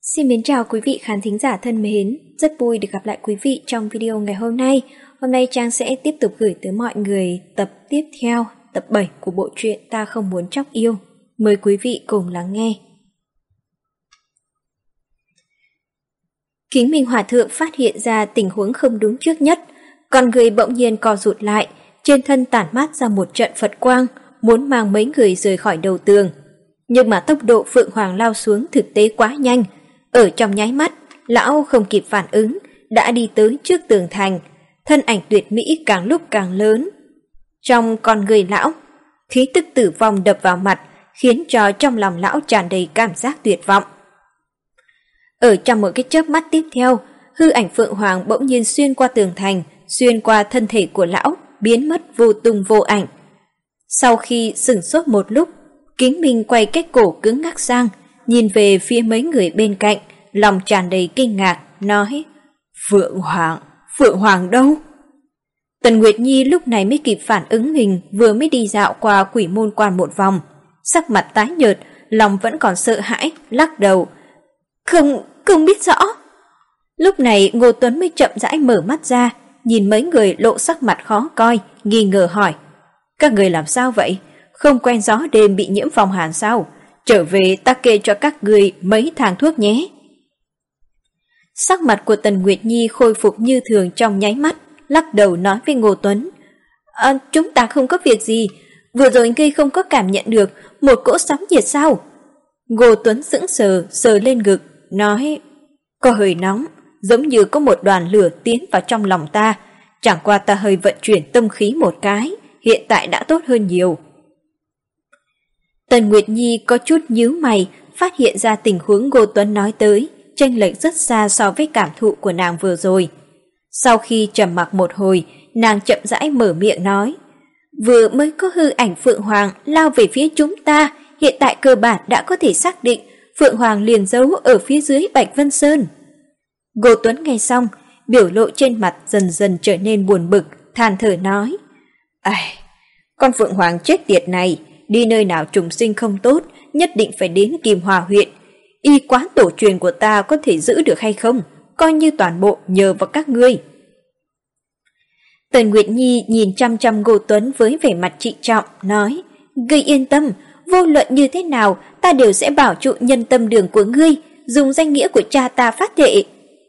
Xin mến chào quý vị khán thính giả thân mến, rất vui được gặp lại quý vị trong video ngày hôm nay. Hôm nay Trang sẽ tiếp tục gửi tới mọi người tập tiếp theo, tập 7 của bộ truyện Ta Không Muốn Chóc Yêu. Mời quý vị cùng lắng nghe. Kính Minh Hòa Thượng phát hiện ra tình huống không đúng trước nhất, con người bỗng nhiên co rụt lại, trên thân tản mát ra một trận Phật quang, muốn mang mấy người rời khỏi đầu tường. Nhưng mà tốc độ Phượng Hoàng lao xuống thực tế quá nhanh, ở trong nháy mắt, lão không kịp phản ứng, đã đi tới trước tường thành, thân ảnh tuyệt mỹ càng lúc càng lớn. Trong con người lão, khí tức tử vong đập vào mặt, khiến cho trong lòng lão tràn đầy cảm giác tuyệt vọng. Ở trong một cái chớp mắt tiếp theo, hư ảnh Phượng Hoàng bỗng nhiên xuyên qua tường thành, xuyên qua thân thể của lão, biến mất vô tung vô ảnh. Sau khi sửng sốt một lúc, Kính Minh quay cái cổ cứng ngắc sang, nhìn về phía mấy người bên cạnh, lòng tràn đầy kinh ngạc, nói: Phượng Hoàng đâu? Tần Nguyệt Nhi lúc này mới kịp phản ứng mình vừa mới đi dạo qua Quỷ Môn Quan một vòng, sắc mặt tái nhợt, lòng vẫn còn sợ hãi, lắc đầu. Không biết rõ. Lúc này Ngô Tuấn mới chậm rãi mở mắt ra, nhìn mấy người lộ sắc mặt khó coi, nghi ngờ hỏi: các người làm sao vậy? Không quen gió đêm bị nhiễm phong hàn sao? Trở về ta kê cho các người mấy thang thuốc nhé. Sắc mặt của Tần Nguyệt Nhi khôi phục như thường trong nháy mắt, lắc đầu nói với Ngô Tuấn: chúng ta không có việc gì, vừa rồi ngươi không có cảm nhận được một cỗ sóng nhiệt sao? Ngô Tuấn sững sờ, sờ lên ngực, nói: có hơi nóng, giống như có một đoàn lửa tiến vào trong lòng ta, chẳng qua ta hơi vận chuyển tâm khí một cái, hiện tại đã tốt hơn nhiều. Tần Nguyệt Nhi có chút nhíu mày, phát hiện ra tình huống Ngô Tuấn nói tới, chênh lệch rất xa so với cảm thụ của nàng vừa rồi. Sau khi trầm mặc một hồi, nàng chậm rãi mở miệng nói: vừa mới có hư ảnh Phượng Hoàng lao về phía chúng ta, hiện tại cơ bản đã có thể xác định Phượng Hoàng liền giấu ở phía dưới Bạch Vân Sơn. Ngô Tuấn nghe xong, biểu lộ trên mặt dần dần trở nên buồn bực, than thở nói: con Phượng Hoàng chết tiệt này, đi nơi nào trùng sinh không tốt, nhất định phải đến Kim Hòa huyện. Y quán tổ truyền của ta có thể giữ được hay không, coi như toàn bộ nhờ vào các ngươi. Tần Nguyệt Nhi nhìn chăm chăm Ngô Tuấn với vẻ mặt trịnh trọng, nói: ngươi yên tâm, vô luận như thế nào ta đều sẽ bảo trụ nhân tâm đường của ngươi, dùng danh nghĩa của cha ta phát thệ.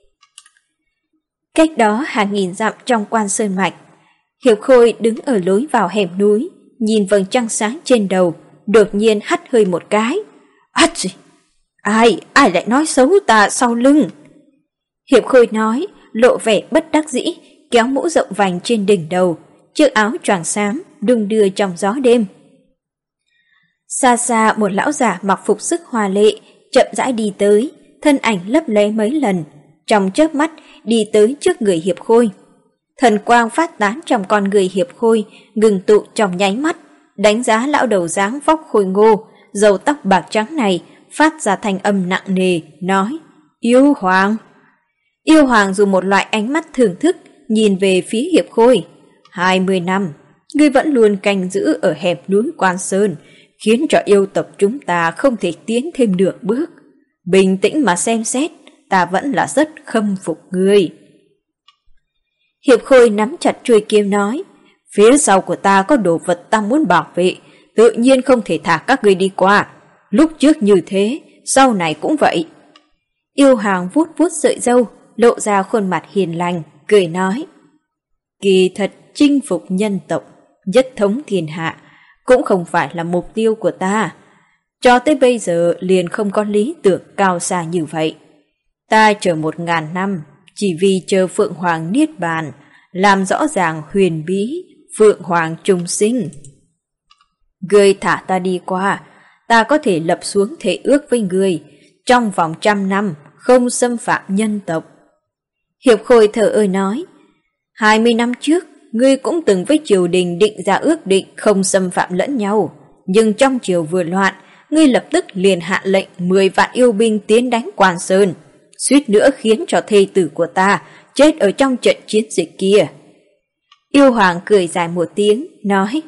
Cách đó hàng nghìn dặm trong Quan Sơn Mạch, Hiệp Khôi đứng ở lối vào hẻm núi, nhìn vầng trăng sáng trên đầu, đột nhiên hắt hơi một cái. Ai lại nói xấu ta sau lưng? Hiệp Khôi nói, lộ vẻ bất đắc dĩ, kéo mũ rộng vành trên đỉnh đầu, chiếc áo choàng xám đung đưa trong gió đêm. Xa xa một lão giả mặc phục sức hoa lệ, chậm rãi đi tới, thân ảnh lấp lé mấy lần, trong chớp mắt đi tới trước người Hiệp Khôi. Thần quang phát tán trong con người Hiệp Khôi, ngừng tụ trong nháy mắt, đánh giá lão đầu dáng vóc khôi ngô, râu tóc bạc trắng này, phát ra thanh âm nặng nề, nói: Yêu Hoàng. Yêu Hoàng dùng một loại ánh mắt thưởng thức, nhìn về phía Hiệp Khôi. 20 năm, ngươi vẫn luôn canh giữ ở hẹp núi Quan Sơn, khiến cho yêu tộc chúng ta không thể tiến thêm được bước. Bình tĩnh mà xem xét, ta vẫn là rất khâm phục ngươi. Hiệp Khôi nắm chặt chuôi kiếm nói: phía sau của ta có đồ vật ta muốn bảo vệ, tự nhiên không thể thả các ngươi đi qua. Lúc trước như thế, sau này cũng vậy. Yêu Hoàng vuốt vuốt sợi râu, lộ ra khuôn mặt hiền lành, cười nói: kỳ thật chinh phục nhân tộc, nhất thống thiên hạ cũng không phải là mục tiêu của ta. Cho tới bây giờ liền không có lý tưởng cao xa như vậy. Ta chờ 1000 năm, chỉ vì chờ Phượng Hoàng niết bàn, làm rõ ràng huyền bí Phượng Hoàng trùng sinh. Ngươi thả ta đi qua, ta có thể lập xuống thể ước với ngươi, trong vòng 100 năm không xâm phạm nhân tộc. Hiệp Khôi thở ơ nói: 20 năm trước, ngươi cũng từng với triều đình định ra ước định không xâm phạm lẫn nhau, nhưng trong triều vừa loạn, ngươi lập tức liền hạ lệnh 10 vạn yêu binh tiến đánh Quan Sơn, suýt nữa khiến cho thê tử của ta chết ở trong trận chiến dịch kia. Yêu Hoàng cười dài một tiếng, nói: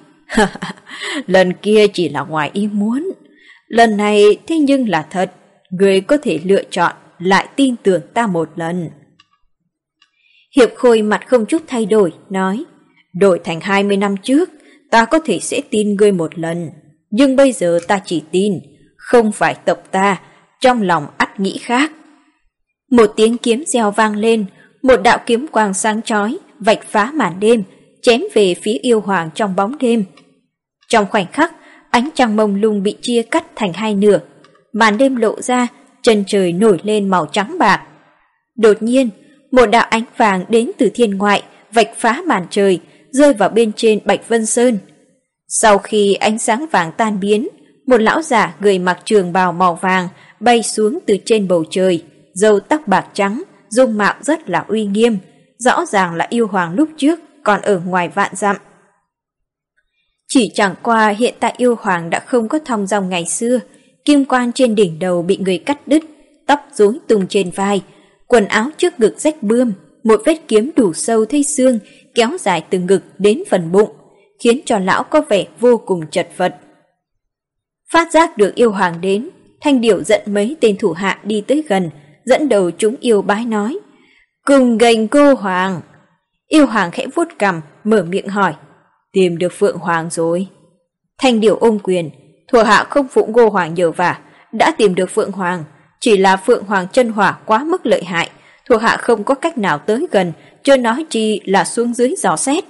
lần kia chỉ là ngoài ý muốn, lần này thế nhưng là thật, ngươi có thể lựa chọn lại tin tưởng ta một lần. Hiệp Khôi mặt không chút thay đổi, nói, đổi thành 20 năm trước, ta có thể sẽ tin ngươi một lần, nhưng bây giờ ta chỉ tin, không phải tộc ta, trong lòng ắt nghĩ khác. Một tiếng kiếm reo vang lên, một đạo kiếm quang sáng chói vạch phá màn đêm, chém về phía yêu hoàng trong bóng đêm. Trong khoảnh khắc, ánh trăng mông lung bị chia cắt thành hai nửa, màn đêm lộ ra, chân trời nổi lên màu trắng bạc. Đột nhiên, một đạo ánh vàng đến từ thiên ngoại vạch phá màn trời, rơi vào bên trên Bạch Vân Sơn. Sau khi ánh sáng vàng tan biến, một lão giả người mặc trường bào màu vàng bay xuống từ trên bầu trời, râu tóc bạc trắng, dung mạo rất là uy nghiêm, rõ ràng là yêu hoàng lúc trước còn ở ngoài vạn dặm. Chỉ chẳng qua hiện tại yêu hoàng đã không có thong dong ngày xưa, kim quan trên đỉnh đầu bị người cắt đứt, tóc rối tung trên vai, quần áo trước ngực rách bươm, một vết kiếm đủ sâu thấy xương kéo dài từ ngực đến phần bụng, khiến cho lão có vẻ vô cùng chật vật. Phát giác được yêu hoàng đến, Thanh Điểu dẫn mấy tên thủ hạ đi tới gần, dẫn đầu chúng yêu bái nói, cùng gành cô hoàng. Yêu hoàng khẽ vuốt cằm, mở miệng hỏi, tìm được Phượng Hoàng rồi. Thanh Điểu ôm quyền, thuộc hạ không phụ Ngô Hoàng nhờ vả, đã tìm được Phượng Hoàng, chỉ là Phượng Hoàng chân hỏa quá mức lợi hại, thuộc hạ không có cách nào tới gần, chưa nói chi là xuống dưới dò xét.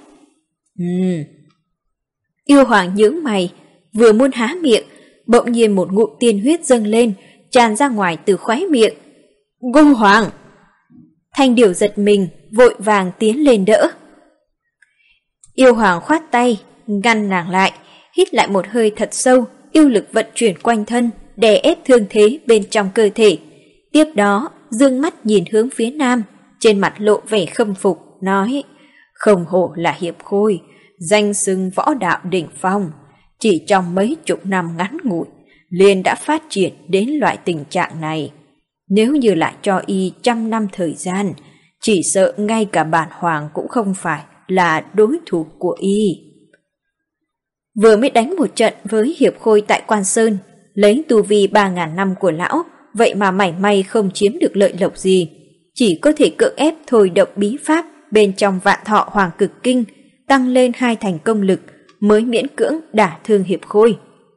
Yêu hoàng nhướng mày, vừa muốn há miệng, bỗng nhiên một ngụm tiên huyết dâng lên, tràn ra ngoài từ khóe miệng. Ngô Hoàng! Thanh Điểu giật mình, vội vàng tiến lên đỡ. Yêu hoàng khoát tay, ngăn nàng lại, hít lại một hơi thật sâu, yêu lực vận chuyển quanh thân, đè ép thương thế bên trong cơ thể. Tiếp đó, dương mắt nhìn hướng phía nam, trên mặt lộ vẻ khâm phục, nói, không hổ là Hiệp Khôi, danh xưng võ đạo đỉnh phong, chỉ trong mấy chục năm ngắn ngủi, liền đã phát triển đến loại tình trạng này. Nếu như lại cho y 100 năm thời gian, chỉ sợ ngay cả bản hoàng cũng không phải là đối thủ của y. Vừa mới đánh một trận với Hiệp Khôi tại Quan Sơn, lấy tu vi 3.000 năm của lão, vậy mà mảy may không chiếm được lợi lộc gì, chỉ có thể cưỡng ép thôi động bí pháp bên trong Vạn Thọ Hoàng Cực Kinh, tăng lên 2 thành công lực mới miễn cưỡng đả thương Hiệp Khôi.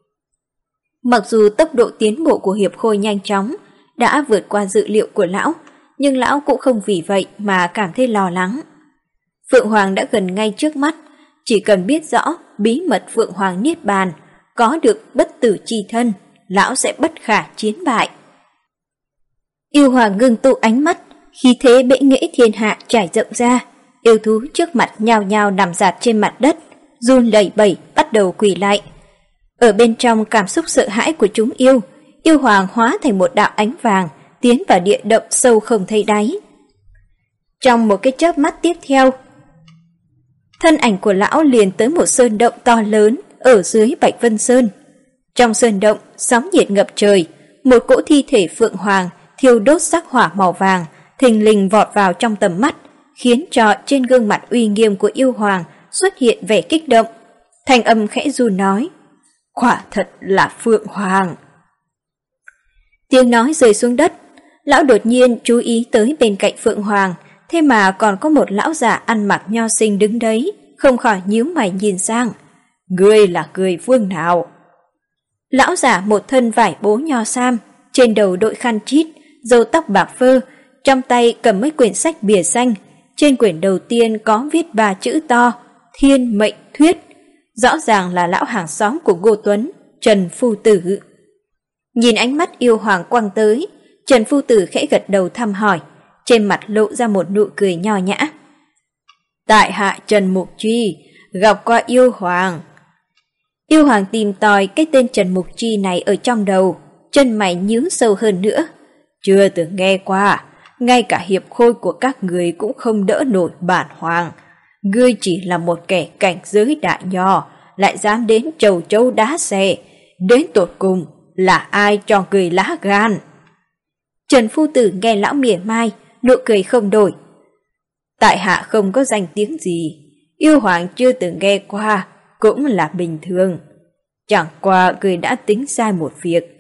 Mặc dù tốc độ tiến bộ của Hiệp Khôi nhanh chóng, đã vượt qua dự liệu của lão, nhưng lão cũng không vì vậy mà cảm thấy lo lắng. Phượng Hoàng đã gần ngay trước mắt, chỉ cần biết rõ bí mật Phượng Hoàng Niết Bàn, có được bất tử chi thân, lão sẽ bất khả chiến bại. Yêu Hoàng ngưng tụ ánh mắt, khí thế bệ nghệ thiên hạ trải rộng ra, yêu thú trước mặt nhao nhao nằm dạt trên mặt đất, run lẩy bẩy bắt đầu quỳ lại. Ở bên trong cảm xúc sợ hãi của chúng yêu, yêu hoàng hóa thành một đạo ánh vàng, tiến vào địa động sâu không thấy đáy. Trong một cái chớp mắt tiếp theo, thân ảnh của lão liền tới một sơn động to lớn ở dưới Bạch Vân Sơn. Trong sơn động, sóng nhiệt ngập trời, một cỗ thi thể Phượng Hoàng thiêu đốt sắc hỏa màu vàng, thình lình vọt vào trong tầm mắt, khiến cho trên gương mặt uy nghiêm của yêu hoàng xuất hiện vẻ kích động. Thanh âm khẽ run nói, quả thật là Phượng Hoàng. Tiếng nói rơi xuống đất, lão đột nhiên chú ý tới bên cạnh Phượng Hoàng, thế mà còn có một lão giả ăn mặc nho sinh đứng đấy, không khỏi nhíu mày nhìn sang. Ngươi là người phương nào? Lão giả một thân vải bố nho sam, trên đầu đội khăn chít, râu tóc bạc phơ, trong tay cầm mấy quyển sách bìa xanh. Trên quyển đầu tiên có viết 3 chữ to, Thiên Mệnh Thuyết, rõ ràng là lão hàng xóm của Ngô Tuấn, Trần Phu Tử. Nhìn ánh mắt yêu hoàng quăng tới, Trần Phu Tử khẽ gật đầu thăm hỏi, trên mặt lộ ra một nụ cười nho nhã. Tại hạ Trần Mục Chi, gặp qua yêu hoàng. Yêu hoàng tìm tòi cái tên Trần Mục Chi này ở trong đầu, chân mày nhướng sâu hơn nữa. Chưa từng nghe qua, ngay cả hiệp khôi của các người cũng không đỡ nổi bản hoàng. Ngươi chỉ là một kẻ cảnh giới đại nho, lại dám đến trầu châu đá xe. Đến tột cùng là ai cho người lá gan? Trần Phu Tử nghe lão mỉa mai, nụ cười không đổi. Tại hạ không có danh tiếng gì, yêu hoàng chưa từng nghe qua, cũng là bình thường. Chẳng qua người đã tính sai một việc.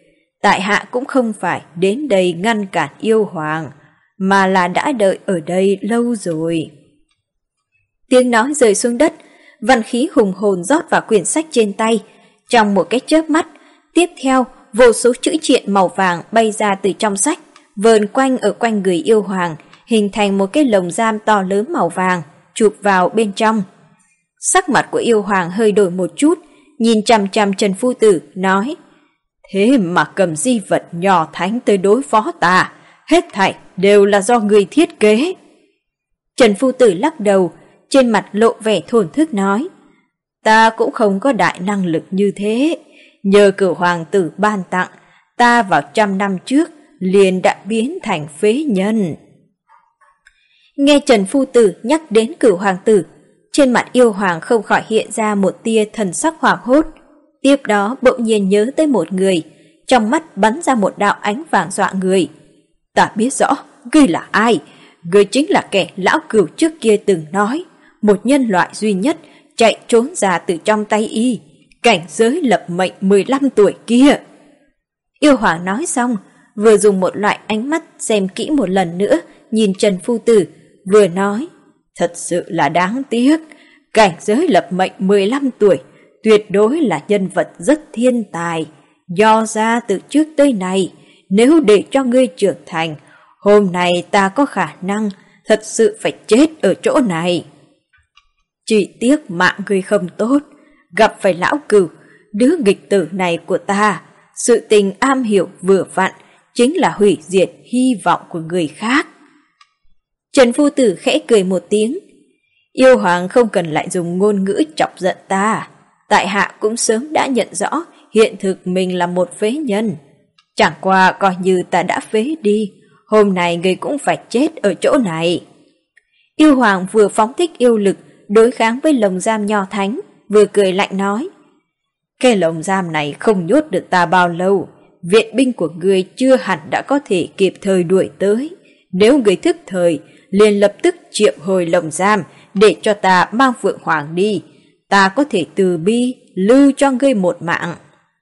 tại hạ cũng không phải đến đây ngăn cản yêu hoàng, mà là đã đợi ở đây lâu rồi. Tiếng nói rơi xuống đất, văn khí hùng hồn rót vào quyển sách trên tay. Trong một cái chớp mắt, tiếp theo vô số chữ triện màu vàng bay ra từ trong sách, vờn quanh ở quanh người yêu hoàng, hình thành một cái lồng giam to lớn màu vàng, chụp vào bên trong. Sắc mặt của yêu hoàng hơi đổi một chút, nhìn chằm chằm Trần Phu Tử, nói: thế mà cầm di vật nhỏ thánh tới đối phó ta, hết thảy đều là do người thiết kế. Trần Phu Tử lắc đầu, trên mặt lộ vẻ thổn thức nói: ta cũng không có đại năng lực như thế, nhờ Cửu hoàng tử ban tặng, ta vào 100 năm trước liền đã biến thành phế nhân. Nghe Trần Phu Tử nhắc đến Cửu hoàng tử, trên mặt yêu hoàng không khỏi hiện ra một tia thần sắc hoảng hốt. Tiếp đó bỗng nhiên nhớ tới một người, trong mắt bắn ra một đạo ánh vàng dọa người. Ta biết rõ, ngươi là ai? Ngươi chính là kẻ lão Cửu trước kia từng nói, một nhân loại duy nhất chạy trốn ra từ trong tay y, cảnh giới lập mệnh 15 tuổi kia. Yêu hoàng nói xong, vừa dùng một loại ánh mắt xem kỹ một lần nữa, nhìn Trần Phu Tử, vừa nói: thật sự là đáng tiếc, cảnh giới lập mệnh 15 tuổi, tuyệt đối là nhân vật rất thiên tài. Do ra từ trước tới nay, nếu để cho ngươi trưởng thành, hôm nay ta có khả năng thật sự phải chết ở chỗ này. Chỉ tiếc mạng ngươi không tốt, gặp phải lão Cửu, đứa nghịch tử này của ta, sự tình am hiểu vừa vặn, chính là hủy diệt hy vọng của người khác. Trần Phu Tử khẽ cười một tiếng: yêu hoàng không cần lại dùng ngôn ngữ chọc giận ta, tại hạ cũng sớm đã nhận rõ hiện thực mình là một phế nhân. Chẳng qua coi như ta đã phế đi, hôm nay người cũng phải chết ở chỗ này. Yêu hoàng vừa phóng thích yêu lực đối kháng với lồng giam nho thánh, vừa cười lạnh nói: cái lồng giam này không nhốt được ta bao lâu, viện binh của người chưa hẳn đã có thể kịp thời đuổi tới. Nếu người thức thời, liền lập tức triệu hồi lồng giam để cho ta mang Phượng Hoàng đi, ta có thể từ bi lưu cho ngươi một mạng.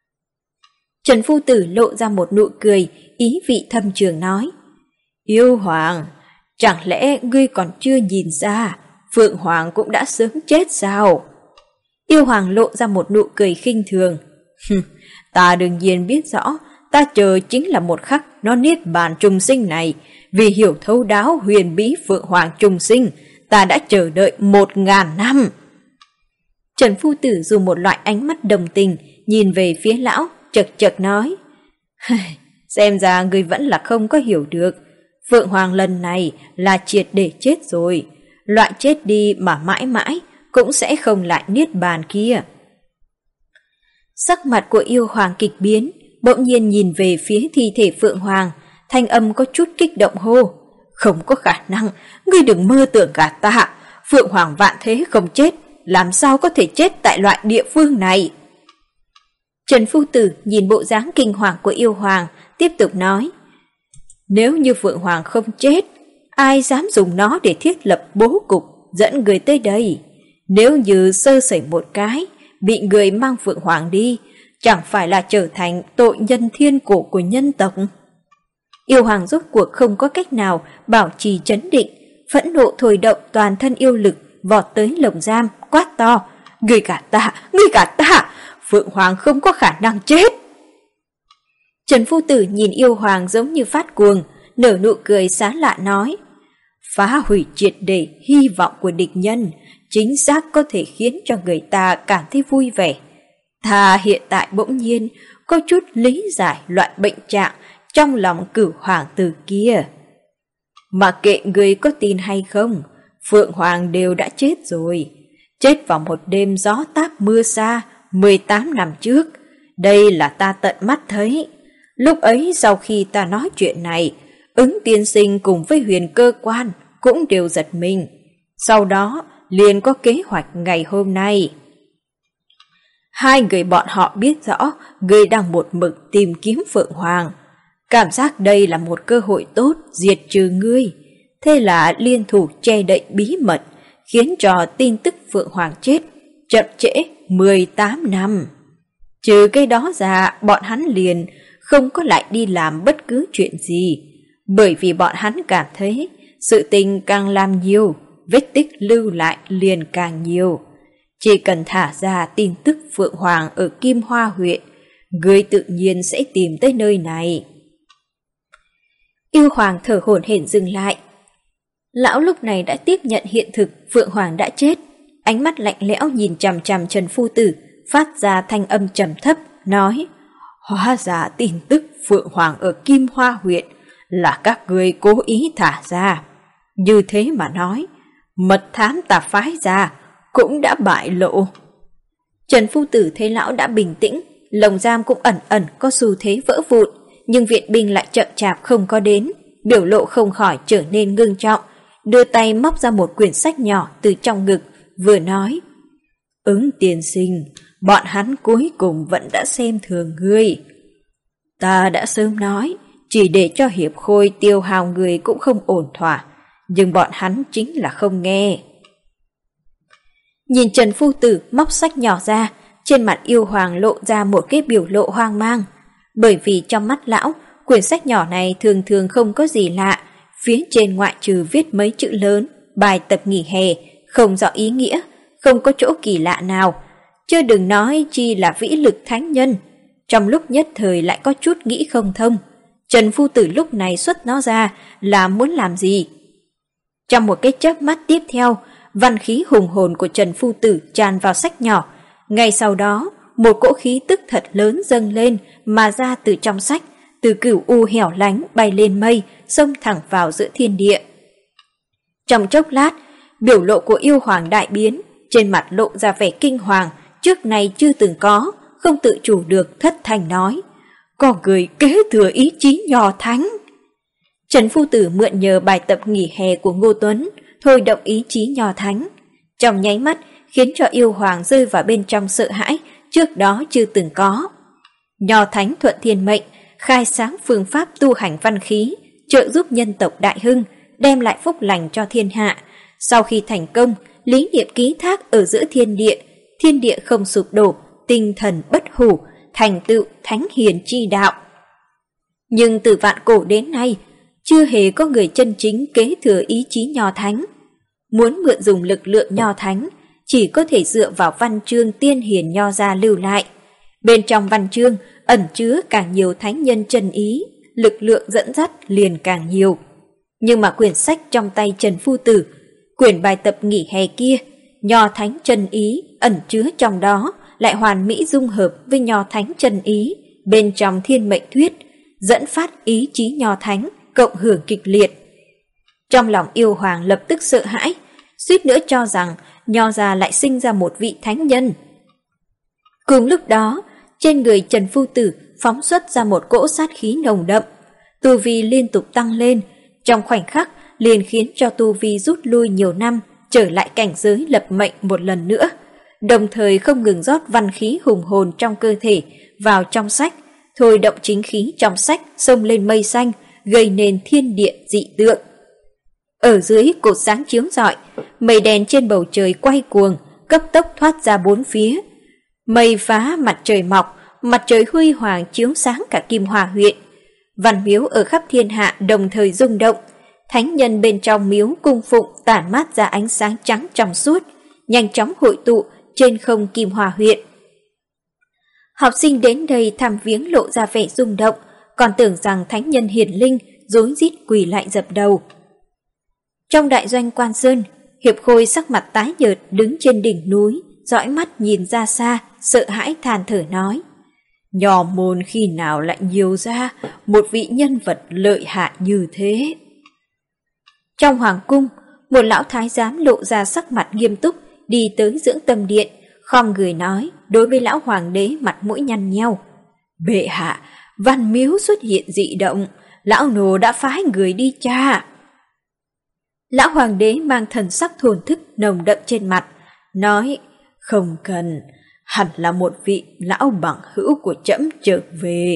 Trần Phu Tử lộ ra một nụ cười, ý vị thâm trường nói: yêu hoàng, chẳng lẽ ngươi còn chưa nhìn ra Phượng Hoàng cũng đã sớm chết sao? Yêu hoàng lộ ra một nụ cười khinh thường: ta đương nhiên biết rõ, ta chờ chính là một khắc nó niết bàn trùng sinh này. Vì hiểu thấu đáo huyền bí Phượng Hoàng trùng sinh, ta đã chờ đợi 1000 năm. Trần Phu Tử dùng một loại ánh mắt đồng tình nhìn về phía lão, chật chật nói: xem ra người vẫn là không có hiểu được, Phượng Hoàng lần này là triệt để chết rồi, loại chết đi mà mãi mãi cũng sẽ không lại niết bàn kia. Sắc mặt của yêu hoàng kịch biến, bỗng nhiên nhìn về phía thi thể Phượng Hoàng, thanh âm có chút kích động hô: không có khả năng, ngươi đừng mơ tưởng gạt ta, Phượng Hoàng vạn thế không chết, làm sao có thể chết tại loại địa phương này? Trần Phu Tử nhìn bộ dáng kinh hoàng của yêu hoàng, tiếp tục nói: nếu như Phượng Hoàng không chết, ai dám dùng nó để thiết lập bố cục dẫn người tới đây? Nếu như sơ sẩy một cái, bị người mang Phượng Hoàng đi, chẳng phải là trở thành tội nhân thiên cổ của nhân tộc? Yêu hoàng rốt cuộc không có cách nào bảo trì trấn định, phẫn nộ thổi động toàn thân yêu lực, vọt tới lồng giam, quát to: ngươi gạt ta, ngươi gạt ta, Phượng Hoàng không có khả năng chết. Trần Phu Tử nhìn yêu hoàng giống như phát cuồng, nở nụ cười xá lạ nói: phá hủy triệt để hy vọng của địch nhân, chính xác có thể khiến cho người ta cảm thấy vui vẻ. Ta hiện tại bỗng nhiên có chút lý giải loại bệnh trạng trong lòng Cửu hoàng tử kia. Mà kệ người có tin hay không, Phượng Hoàng đều đã chết rồi, chết vào một đêm gió táp mưa xa 18 năm trước. Đây là ta tận mắt thấy. Lúc ấy sau khi ta nói chuyện này, Ứng tiên sinh cùng với Huyền cơ quan cũng đều giật mình. Sau đó liền có kế hoạch ngày hôm nay. Hai người bọn họ biết rõ người đang một mực tìm kiếm Phượng Hoàng, cảm giác đây là một cơ hội tốt diệt trừ ngươi, thế là liên thủ che đậy bí mật, khiến cho tin tức Phượng Hoàng chết chậm trễ 18 năm. Trừ cái đó ra, bọn hắn liền không có lại đi làm bất cứ chuyện gì, bởi vì bọn hắn cảm thấy sự tình càng làm nhiều, vết tích lưu lại liền càng nhiều. Chỉ cần thả ra tin tức Phượng Hoàng ở Kim Hoa huyện, người tự nhiên sẽ tìm tới nơi này. Yêu Hoàng thở hổn hển dừng lại. Lão lúc này đã tiếp nhận hiện thực Phượng Hoàng đã chết, ánh mắt lạnh lẽo nhìn chằm chằm Trần Phu Tử, phát ra thanh âm trầm thấp, nói: hóa ra tin tức Phượng Hoàng ở Kim Hoa huyện là các ngươi cố ý thả ra. Như thế mà nói, mật thám ta phái ra cũng đã bại lộ. Trần Phu Tử thấy lão đã bình tĩnh, lồng giam cũng ẩn ẩn có xu thế vỡ vụn, nhưng viện binh lại chậm chạp không có đến, biểu lộ không khỏi trở nên ngưng trọng, đưa tay móc ra một quyển sách nhỏ từ trong ngực, vừa nói: Ứng tiên sinh, bọn hắn cuối cùng vẫn đã xem thường ngươi. Ta đã sớm nói, chỉ để cho Hiệp Khôi tiêu hao người cũng không ổn thỏa, nhưng bọn hắn chính là không nghe. Nhìn Trần Phu Tử móc sách nhỏ ra, trên mặt Yêu Hoàng lộ ra một cái biểu lộ hoang mang, bởi vì trong mắt lão, quyển sách nhỏ này thường thường không có gì lạ, phía trên ngoại trừ viết mấy chữ lớn, bài tập nghỉ hè, không rõ ý nghĩa, không có chỗ kỳ lạ nào, chưa đừng nói chi là vĩ lực thánh nhân. Trong lúc nhất thời lại có chút nghĩ không thông, Trần Phu Tử lúc này xuất nó ra là muốn làm gì? Trong một cái chớp mắt tiếp theo, văn khí hùng hồn của Trần Phu Tử tràn vào sách nhỏ, ngay sau đó một cỗ khí tức thật lớn dâng lên mà ra từ trong sách, từ cửu u hẻo lánh bay lên mây, xông thẳng vào giữa thiên địa. Trong chốc lát, biểu lộ của Yêu Hoàng đại biến, trên mặt lộ ra vẻ kinh hoàng trước nay chưa từng có, không tự chủ được thất thanh nói: có người kế thừa ý chí Nho Thánh. Trần Phu Tử mượn nhờ bài tập nghỉ hè của Ngô Tuấn, thôi động ý chí Nho Thánh, trong nháy mắt khiến cho Yêu Hoàng rơi vào bên trong sợ hãi trước đó chưa từng có. Nho Thánh thuận thiên mệnh, khai sáng phương pháp tu hành văn khí, trợ giúp nhân tộc đại hưng, đem lại phúc lành cho thiên hạ. Sau khi thành công, lý niệm ký thác ở giữa thiên địa không sụp đổ, tinh thần bất hủ, thành tựu thánh hiền chi đạo. Nhưng từ vạn cổ đến nay, chưa hề có người chân chính kế thừa ý chí Nho Thánh. Muốn mượn dùng lực lượng Nho Thánh, chỉ có thể dựa vào văn chương tiên hiền Nho gia lưu lại. Bên trong văn chương ẩn chứa càng nhiều thánh nhân chân ý, lực lượng dẫn dắt liền càng nhiều. Nhưng mà quyển sách trong tay Trần Phu Tử, quyển bài tập nghỉ hè kia, Nho Thánh chân ý ẩn chứa trong đó lại hoàn mỹ dung hợp với Nho Thánh chân ý bên trong thiên mệnh thuyết, dẫn phát ý chí Nho Thánh cộng hưởng kịch liệt. Trong lòng Yêu Hoàng lập tức sợ hãi, suýt nữa cho rằng Nho gia lại sinh ra một vị thánh nhân. Cùng lúc đó, trên người Trần Phu Tử phóng xuất ra một cỗ sát khí nồng đậm, tu vi liên tục tăng lên, trong khoảnh khắc liền khiến cho tu vi rút lui nhiều năm, trở lại cảnh giới lập mệnh một lần nữa, đồng thời không ngừng rót văn khí hùng hồn trong cơ thể vào trong sách, thôi động chính khí trong sách xông lên mây xanh, gây nên thiên địa dị tượng. Ở dưới cột sáng chiếu rọi, mây đen trên bầu trời quay cuồng, cấp tốc thoát ra bốn phía. Mây phá mặt trời mọc, mặt trời huy hoàng chiếu sáng cả Kim Hoa huyện. Văn miếu ở khắp thiên hạ đồng thời rung động, thánh nhân bên trong miếu cung phụng tản mát ra ánh sáng trắng trong suốt, nhanh chóng hội tụ trên không Kim Hoa huyện. Học sinh đến đây thăm viếng lộ ra vẻ rung động, còn tưởng rằng thánh nhân hiển linh rối rít quỳ lại dập đầu. Trong đại doanh Quan Sơn, Hiệp Khôi sắc mặt tái nhợt đứng trên đỉnh núi, dõi mắt nhìn ra xa, sợ hãi than thở nói: Nho môn khi nào lại nhiều ra một vị nhân vật lợi hại như thế? Trong hoàng cung, một lão thái giám lộ ra sắc mặt nghiêm túc, đi tới dưỡng tâm điện, khom người nói đối với lão hoàng đế mặt mũi nhăn nheo: Bệ hạ, văn miếu xuất hiện dị động, lão nô đã phái người đi tra. Lão hoàng đế mang thần sắc thổn thức nồng đậm trên mặt, nói: Không cần, hẳn là một vị lão bằng hữu của trẫm trở về.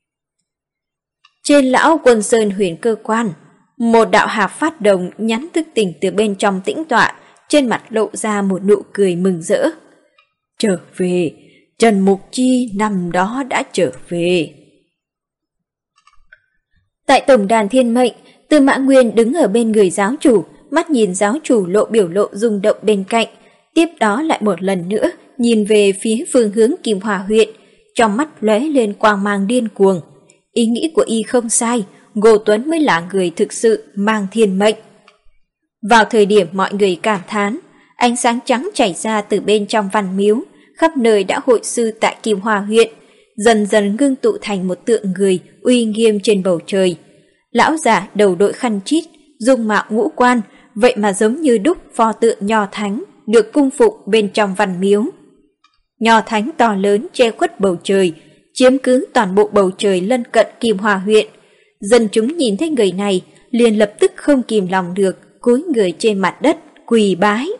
Trên lão Quân Sơn huyền cơ quan, một đạo hạp phát đồng nhắn thức tỉnh từ bên trong tĩnh tọa, trên mặt lộ ra một nụ cười mừng rỡ. Trở về, Trần Mục Chi năm đó đã trở về. Tại tổng đàn thiên mệnh, Tư Mã Nguyên đứng ở bên người giáo chủ, mắt nhìn giáo chủ lộ biểu lộ rung động bên cạnh, tiếp đó lại một lần nữa nhìn về phía phương hướng Kim Hòa huyện, trong mắt lóe lên quang mang điên cuồng. Ý nghĩ của y không sai, Ngô Tuấn mới là người thực sự mang thiên mệnh. Vào thời điểm mọi người cảm thán, ánh sáng trắng chảy ra từ bên trong văn miếu, khắp nơi đã hội sư tại Kim Hòa huyện, dần dần ngưng tụ thành một tượng người uy nghiêm trên bầu trời. Lão già đầu đội khăn chít, dung mạo ngũ quan, vậy mà giống như đúc pho tượng nho thánh được cung phụng bên trong văn miếu. Nho thánh to lớn che khuất bầu trời, chiếm cứ toàn bộ bầu trời lân cận Kim Hòa huyện. Dân chúng nhìn thấy người này liền lập tức không kìm lòng được, cúi người trên mặt đất quỳ bái.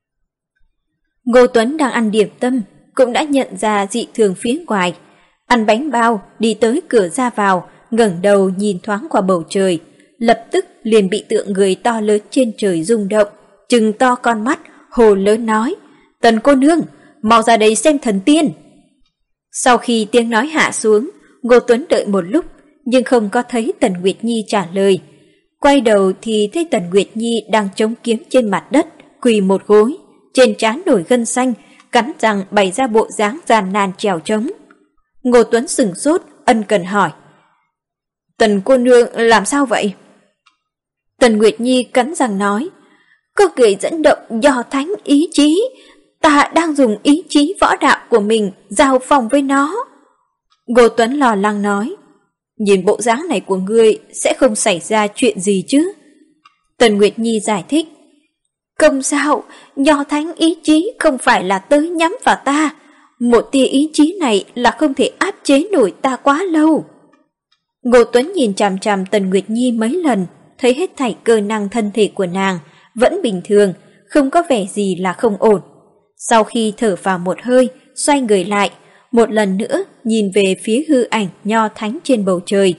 Ngô Tuấn đang ăn điểm tâm cũng đã nhận ra dị thường phía ngoài, ăn bánh bao đi tới cửa ra vào, ngẩng đầu nhìn thoáng qua bầu trời, lập tức liền bị tượng người to lớn trên trời rung động, trừng to con mắt, hồ lớn nói: "Tần cô nương, mau ra đây xem thần tiên." Sau khi tiếng nói hạ xuống, Ngô Tuấn đợi một lúc nhưng không có thấy Tần Nguyệt Nhi trả lời. Quay đầu thì thấy Tần Nguyệt Nhi đang chống kiếm trên mặt đất, quỳ một gối, trên trán nổi gân xanh, cắn răng bày ra bộ dáng gian nan trèo trống. Ngô Tuấn sửng sốt, ân cần hỏi: "Tần cô nương làm sao vậy?" Tần Nguyệt Nhi cắn răng nói: "Có người dẫn động do thánh ý chí, ta đang dùng ý chí võ đạo của mình giao phòng với nó." Ngô Tuấn lo lắng nói: "Nhìn bộ dáng này của ngươi sẽ không xảy ra chuyện gì chứ?" Tần Nguyệt Nhi giải thích: "Không sao, nho thánh ý chí không phải là tới nhắm vào ta. Một tia ý chí này là không thể áp chế nổi ta quá lâu." Ngô Tuấn nhìn chằm chằm Tần Nguyệt Nhi mấy lần, thấy hết thảy cơ năng thân thể của nàng vẫn bình thường, không có vẻ gì là không ổn. Sau khi thở vào một hơi, xoay người lại, một lần nữa nhìn về phía hư ảnh nho thánh trên bầu trời.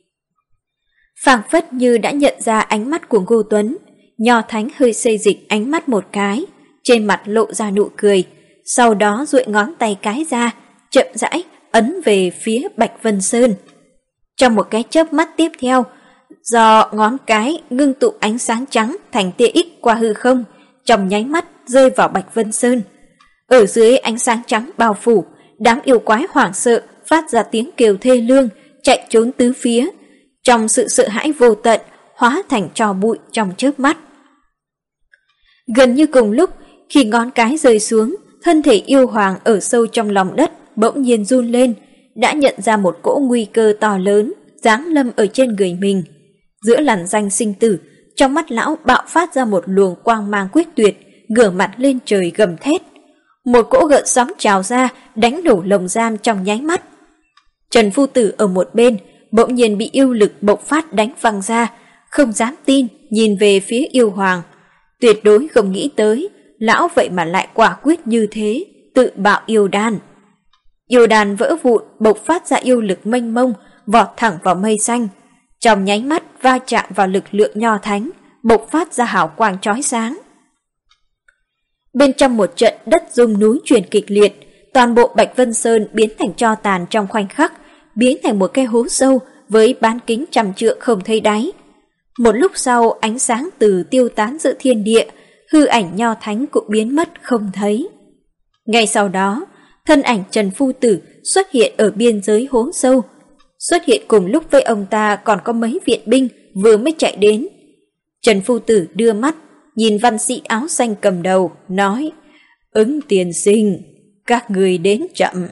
Phảng phất như đã nhận ra ánh mắt của Ngô Tuấn, nho thánh hơi xê dịch ánh mắt một cái, trên mặt lộ ra nụ cười, sau đó duỗi ngón tay cái ra, chậm rãi ấn về phía Bạch Vân Sơn. Trong một cái chớp mắt tiếp theo, do ngón cái ngưng tụ ánh sáng trắng thành tia X qua hư không, trong nháy mắt rơi vào Bạch Vân Sơn. Ở dưới ánh sáng trắng bao phủ, đám yêu quái hoảng sợ phát ra tiếng kêu thê lương, chạy trốn tứ phía, trong sự sợ hãi vô tận, hóa thành tro bụi trong chớp mắt. Gần như cùng lúc, khi ngón cái rơi xuống, thân thể yêu hoàng ở sâu trong lòng đất bỗng nhiên run lên, đã nhận ra một cỗ nguy cơ to lớn giáng lâm ở trên người mình. Giữa làn danh sinh tử, trong mắt lão bạo phát ra một luồng quang mang quyết tuyệt, ngửa mặt lên trời gầm thét. Một cỗ gợn sóng trào ra, đánh đổ lồng giam trong nháy mắt. Trần Phu Tử ở một bên bỗng nhiên bị yêu lực bộc phát đánh văng ra, không dám tin nhìn về phía yêu hoàng. Tuyệt đối không nghĩ tới lão vậy mà lại quả quyết như thế, tự bạo yêu đan. Yêu đan vỡ vụn bộc phát ra yêu lực mênh mông, vọt thẳng vào mây xanh, trong nháy mắt va chạm vào lực lượng nho thánh, bộc phát ra hào quang chói sáng. Bên trong một trận đất rung núi chuyển kịch liệt, toàn bộ Bạch Vân Sơn biến thành tro tàn trong khoảnh khắc, biến thành một cái hố sâu với bán kính 100 trượng không thấy đáy. Một lúc sau, ánh sáng từ tiêu tán giữa thiên địa, hư ảnh nho thánh cũng biến mất không thấy. Ngay sau đó, thân ảnh Trần Phu Tử xuất hiện ở biên giới hố sâu. Xuất hiện cùng lúc với ông ta còn có mấy viện binh vừa mới chạy đến. Trần Phu Tử đưa mắt, nhìn văn sĩ áo xanh cầm đầu, nói: "Ứng tiên sinh, các người đến chậm."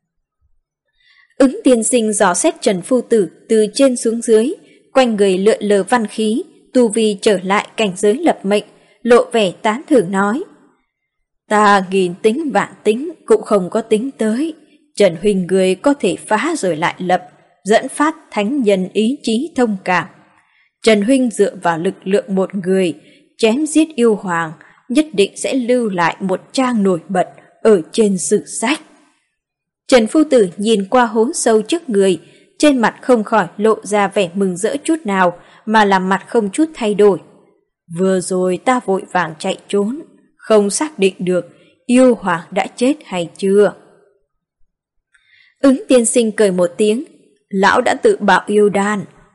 Ứng tiên sinh dò xét Trần Phu Tử từ trên xuống dưới, quanh người lượn lờ văn khí, tu vi trở lại cảnh giới lập mệnh, lộ vẻ tán thưởng nói: "Ta nghìn tính vạn tính cũng không có tính tới, Trần huynh người có thể phá rồi lại lập, dẫn phát thánh nhân ý chí thông cảm. Trần huynh dựa vào lực lượng một người, chém giết yêu hoàng, nhất định sẽ lưu lại một trang nổi bật ở trên sử sách." Trần Phu Tử nhìn qua hố sâu trước người, trên mặt không khỏi lộ ra vẻ mừng rỡ chút nào, mà làm mặt không chút thay đổi. "Vừa rồi ta vội vàng chạy trốn, không xác định được yêu hoàng đã chết hay chưa." Ứng tiên sinh cười một tiếng: "Lão đã tự bạo yêu đan,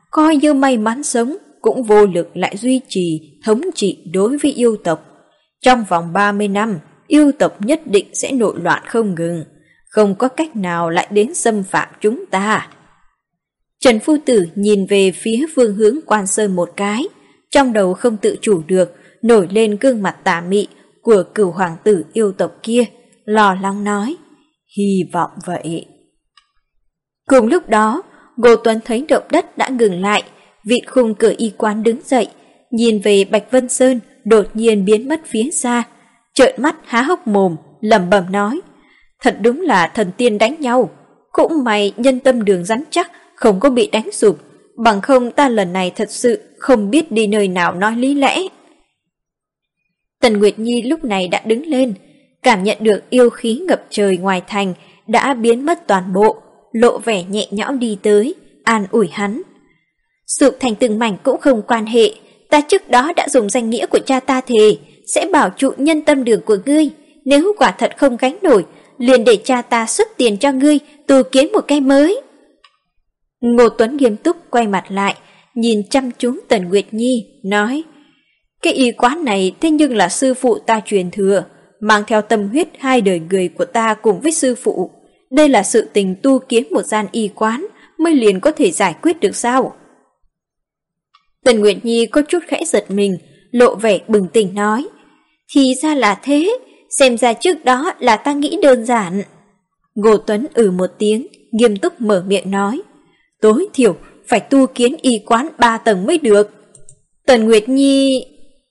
coi như may mắn sống, cũng vô lực lại duy trì thống trị đối với yêu tộc. Trong vòng 30 năm, yêu tộc nhất định sẽ nội loạn không ngừng, không có cách nào lại đến xâm phạm chúng ta. Trần Phu Tử nhìn về phía phương hướng Quan Sơn một cái, trong đầu không tự chủ được, nổi lên gương mặt tà mị của Cửu hoàng tử yêu tộc kia, lo lắng nói, hy vọng vậy. Cùng lúc đó, Ngô Tuấn thấy động đất đã ngừng lại, vị khung cửa y quán đứng dậy, nhìn về Bạch Vân Sơn đột nhiên biến mất phía xa, trợn mắt há hốc mồm, lẩm bẩm nói, thật đúng là thần tiên đánh nhau, cũng may nhân tâm đường rắn chắc, không có bị đánh sụp, bằng không ta lần này thật sự không biết đi nơi nào nói lý lẽ. Tần Nguyệt Nhi lúc này đã đứng lên, cảm nhận được yêu khí ngập trời ngoài thành đã biến mất toàn bộ, lộ vẻ nhẹ nhõm đi tới, an ủi hắn. Sụp thành từng mảnh cũng không quan hệ, ta trước đó đã dùng danh nghĩa của cha ta thề, sẽ bảo trụ nhân tâm đường của ngươi, nếu quả thật không gánh nổi, liền để cha ta xuất tiền cho ngươi tu kiến một cái mới. Ngô Tuấn nghiêm túc quay mặt lại, nhìn chăm chú Tần Nguyệt Nhi, nói, cái y quán này thế nhưng là sư phụ ta truyền thừa, mang theo tâm huyết 2 đời người của ta cùng với sư phụ. Đây là sự tình tu kiến một gian y quán mới liền có thể giải quyết được sao? Tần Nguyệt Nhi có chút khẽ giật mình, lộ vẻ bừng tỉnh nói, thì ra là thế, xem ra trước đó là ta nghĩ đơn giản. Ngô Tuấn một tiếng, nghiêm túc mở miệng nói, tối thiểu phải tu kiến y quán 3 tầng mới được. Tần Nguyệt Nhi...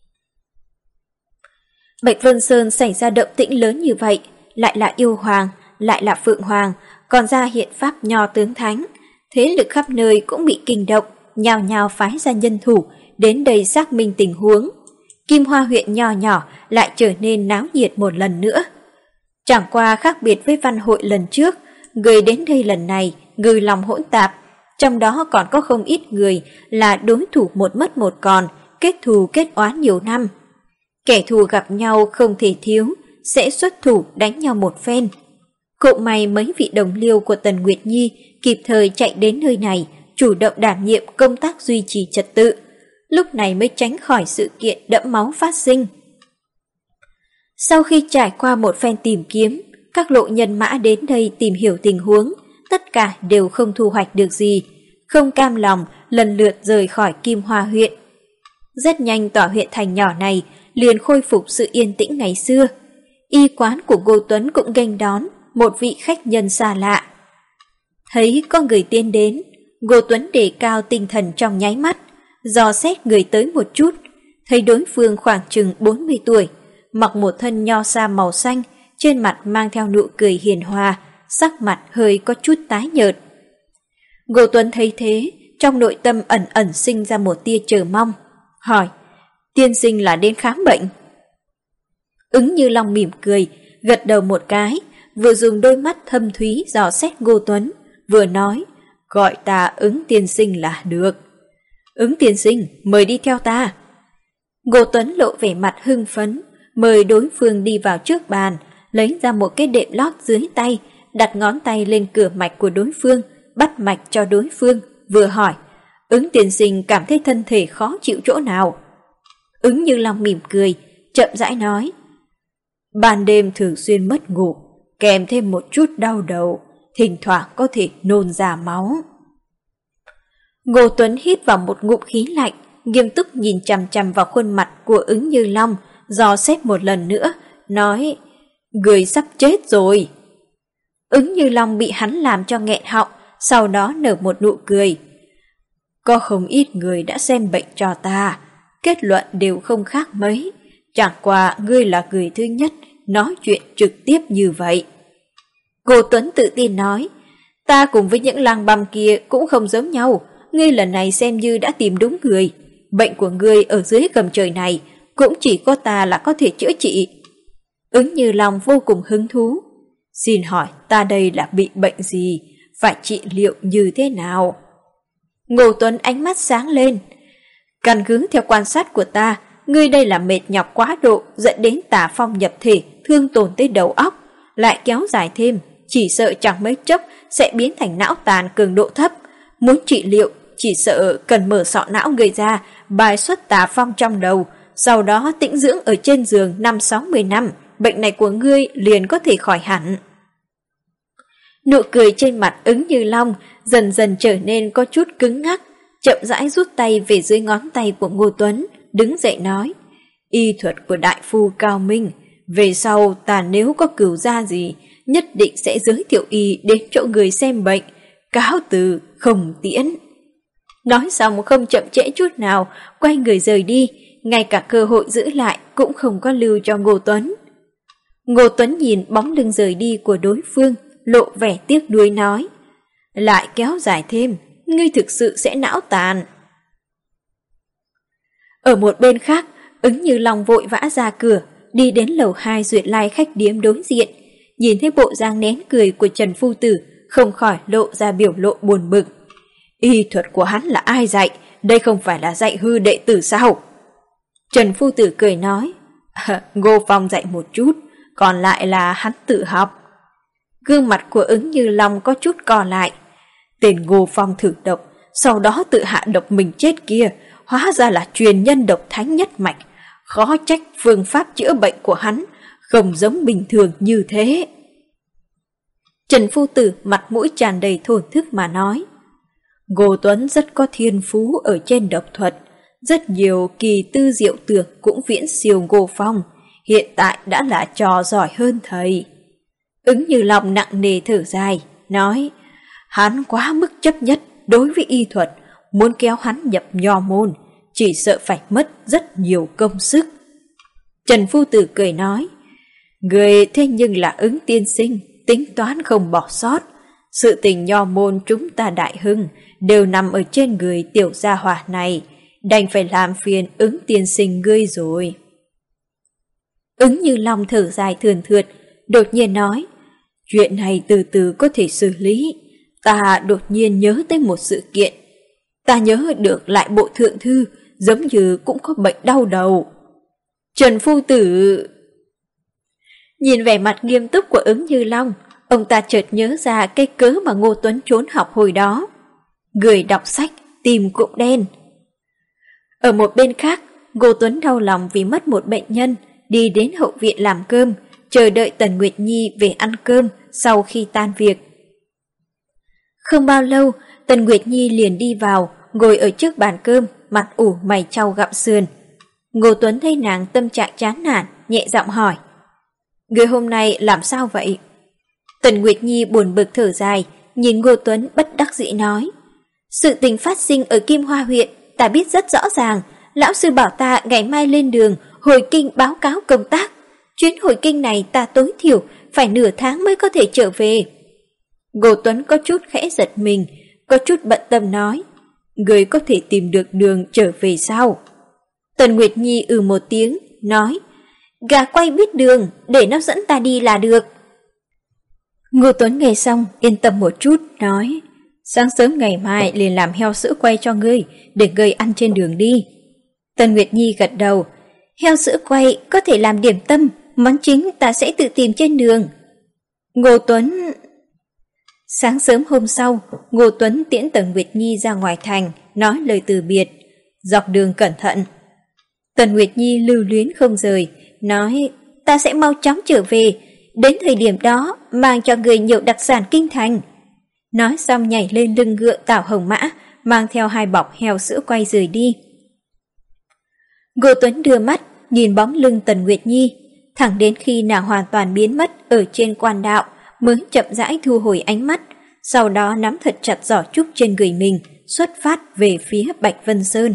Bạch Vân Sơn xảy ra động tĩnh lớn như vậy, lại là yêu hoàng, lại là phượng hoàng, còn ra hiện pháp nho tướng thánh, thế lực khắp nơi cũng bị kinh động, nhào nhào phái ra nhân thủ đến đây xác minh tình huống. Kim Hoa huyện nho nhỏ lại trở nên náo nhiệt một lần nữa. Chẳng qua khác biệt với văn hội lần trước, người đến đây lần này người lòng hỗn tạp, trong đó còn có không ít người là đối thủ một mất một còn, kết thù kết oán nhiều năm. Kẻ thù gặp nhau không thể thiếu, sẽ xuất thủ đánh nhau một phen. Cũng may mấy vị đồng liêu của Tần Nguyệt Nhi kịp thời chạy đến nơi này, chủ động đảm nhiệm công tác duy trì trật tự, lúc này mới tránh khỏi sự kiện đẫm máu phát sinh. Sau khi trải qua một phen tìm kiếm, các lộ nhân mã đến đây tìm hiểu tình huống, tất cả đều không thu hoạch được gì, không cam lòng lần lượt rời khỏi Kim Hoa huyện. Rất nhanh tòa huyện thành nhỏ này liền khôi phục sự yên tĩnh ngày xưa. Y quán của Ngô Tuấn cũng nghênh đón một vị khách nhân xa lạ. Thấy có người tiến đến, Ngô Tuấn đề cao tinh thần trong nháy mắt, dò xét người tới một chút, thấy đối phương khoảng chừng 40 tuổi, mặc một thân nho sa màu xanh, trên mặt mang theo nụ cười hiền hòa, sắc mặt hơi có chút tái nhợt. Ngô Tuấn thấy thế, trong nội tâm ẩn ẩn sinh ra một tia chờ mong, hỏi, tiên sinh là đến khám bệnh? Ứng Như Long mỉm cười, gật đầu một cái, vừa dùng đôi mắt thâm thúy dò xét Ngô Tuấn, vừa nói, gọi ta Ứng tiên sinh là được. Ứng tiên sinh, mời đi theo ta. Ngô Tuấn lộ vẻ mặt hưng phấn, mời đối phương đi vào trước bàn, lấy ra một cái đệm lót dưới tay, đặt ngón tay lên cửa mạch của đối phương, bắt mạch cho đối phương, vừa hỏi, Ứng tiên sinh cảm thấy thân thể khó chịu chỗ nào? Ứng Như Long mỉm cười, chậm rãi nói, ban đêm thường xuyên mất ngủ, kèm thêm một chút đau đầu, thỉnh thoảng có thể nôn ra máu. Ngô Tuấn hít vào một ngụm khí lạnh, nghiêm túc nhìn chằm chằm vào khuôn mặt của Ứng Như Long, dò xét một lần nữa, nói, người sắp chết rồi. Ứng Như Long bị hắn làm cho nghẹn họng, sau đó nở một nụ cười. Có không ít người đã xem bệnh cho ta, kết luận đều không khác mấy, chẳng qua ngươi là người thứ nhất nói chuyện trực tiếp như vậy. Ngô Tuấn tự tin nói, ta cùng với những lang băm kia cũng không giống nhau, ngươi lần này xem như đã tìm đúng người, bệnh của ngươi ở dưới gầm trời này cũng chỉ có ta là có thể chữa trị. Ứng Như Long vô cùng hứng thú, xin hỏi ta đây là bị bệnh gì, phải trị liệu như thế nào? Ngô Tuấn ánh mắt sáng lên, căn cứ theo quan sát của ta, ngươi đây là mệt nhọc quá độ dẫn đến tà phong nhập thể, thương tổn tới đầu óc, lại kéo dài thêm, chỉ sợ chẳng mấy chốc sẽ biến thành não tàn cường độ thấp, muốn trị liệu chỉ sợ cần mở sọ não người ra, bài xuất tà phong trong đầu, sau đó tĩnh dưỡng ở trên giường 5-60 năm, bệnh này của ngươi liền có thể khỏi hẳn. Nụ cười trên mặt Ứng Như Long dần dần trở nên có chút cứng ngắc, chậm rãi rút tay về dưới ngón tay của Ngô Tuấn, đứng dậy nói, y thuật của đại phu cao minh, về sau ta nếu có cửu gia gì, nhất định sẽ giới thiệu y đến chỗ người xem bệnh, cáo từ không tiễn. Nói xong không chậm trễ chút nào, quay người rời đi, ngay cả cơ hội giữ lại cũng không có lưu cho Ngô Tuấn. Ngô Tuấn nhìn bóng lưng rời đi của đối phương, lộ vẻ tiếc nuối nói, lại kéo dài thêm, ngươi thực sự sẽ não tàn. Ở một bên khác, Ứng Như Long vội vã ra cửa, đi đến lầu 2 Duyệt Lai khách điếm đối diện, nhìn thấy bộ dáng nén cười của Trần Phu Tử, không khỏi lộ ra biểu lộ buồn bực. Y thuật của hắn là ai dạy, đây không phải là dạy hư đệ tử sao? Trần Phu Tử cười nói, Ngô Phong dạy một chút, còn lại là hắn tự học. Gương mặt của Ứng Như Long có chút co lại. Tên Ngô Phong thử độc, sau đó tự hạ độc mình chết kia, hóa ra là truyền nhân độc thánh nhất mạch. Khó trách phương pháp chữa bệnh của hắn không giống bình thường như thế. Trần Phu Tử mặt mũi tràn đầy thổn thức mà nói, Ngô Tuấn rất có thiên phú ở trên độc thuật, rất nhiều kỳ tư diệu tưởng cũng viễn siêu Ngô Phong, hiện tại đã là trò giỏi hơn thầy. Ứng Như Long nặng nề thở dài, nói, hắn quá mức chấp nhất đối với y thuật, muốn kéo hắn nhập nho môn, chỉ sợ phải mất rất nhiều công sức. Trần Phu Tử cười nói, người thế nhưng là Ứng tiên sinh, tính toán không bỏ sót. Sự tình nho môn chúng ta đại hưng đều nằm ở trên người tiểu gia hỏa này, đành phải làm phiền Ứng tiên sinh ngươi rồi. Ứng Như Long thở dài thườn thượt, đột nhiên nói, chuyện này từ từ có thể xử lý. Ta đột nhiên nhớ tới một sự kiện. Ta nhớ được lại bộ thượng thư giống như cũng có bệnh đau đầu. Trần Phu Tử nhìn vẻ mặt nghiêm túc của Ứng Như Long, ông ta chợt nhớ ra cái cớ mà Ngô Tuấn trốn học hồi đó. Người đọc sách, tìm cụm đen. Ở một bên khác, Ngô Tuấn đau lòng vì mất một bệnh nhân, đi đến hậu viện làm cơm, chờ đợi Tần Nguyệt Nhi về ăn cơm sau khi tan việc. Không bao lâu, Tần Nguyệt Nhi liền đi vào, ngồi ở trước bàn cơm, mặt ủ mày chau gặm sườn. Ngô Tuấn thấy nàng tâm trạng chán nản, nhẹ giọng hỏi, người hôm nay làm sao vậy? Tần Nguyệt Nhi buồn bực thở dài, nhìn Ngô Tuấn bất đắc dĩ nói, sự tình phát sinh ở Kim Hoa huyện, ta biết rất rõ ràng, lão sư bảo ta ngày mai lên đường, hồi kinh báo cáo công tác. Chuyến hồi kinh này ta tối thiểu phải nửa tháng mới có thể trở về. Ngô Tuấn có chút khẽ giật mình, có chút bận tâm nói, người có thể tìm được đường trở về sao? Tần Nguyệt Nhi một tiếng, nói, gà quay biết đường, để nó dẫn ta đi là được. Ngô Tuấn nghe xong, yên tâm một chút, nói, sáng sớm ngày mai liền làm heo sữa quay cho ngươi, để ngươi ăn trên đường đi. Tần Nguyệt Nhi gật đầu, heo sữa quay có thể làm điểm tâm, món chính ta sẽ tự tìm trên đường. Ngô Tuấn... Sáng sớm hôm sau, Ngô Tuấn tiễn Tần Nguyệt Nhi ra ngoài thành, nói lời từ biệt, dọc đường cẩn thận. Tần Nguyệt Nhi lưu luyến không rời, nói, ta sẽ mau chóng trở về, đến thời điểm đó mang cho người nhiều đặc sản kinh thành. Nói xong nhảy lên lưng ngựa Tảo Hồng Mã, mang theo 2 bọc heo sữa quay rời đi. Ngô Tuấn đưa mắt, nhìn bóng lưng Tần Nguyệt Nhi, thẳng đến khi nàng hoàn toàn biến mất ở trên quan đạo, mới chậm rãi thu hồi ánh mắt, sau đó nắm thật chặt giỏ trúc trên người mình, xuất phát về phía Bạch Vân Sơn.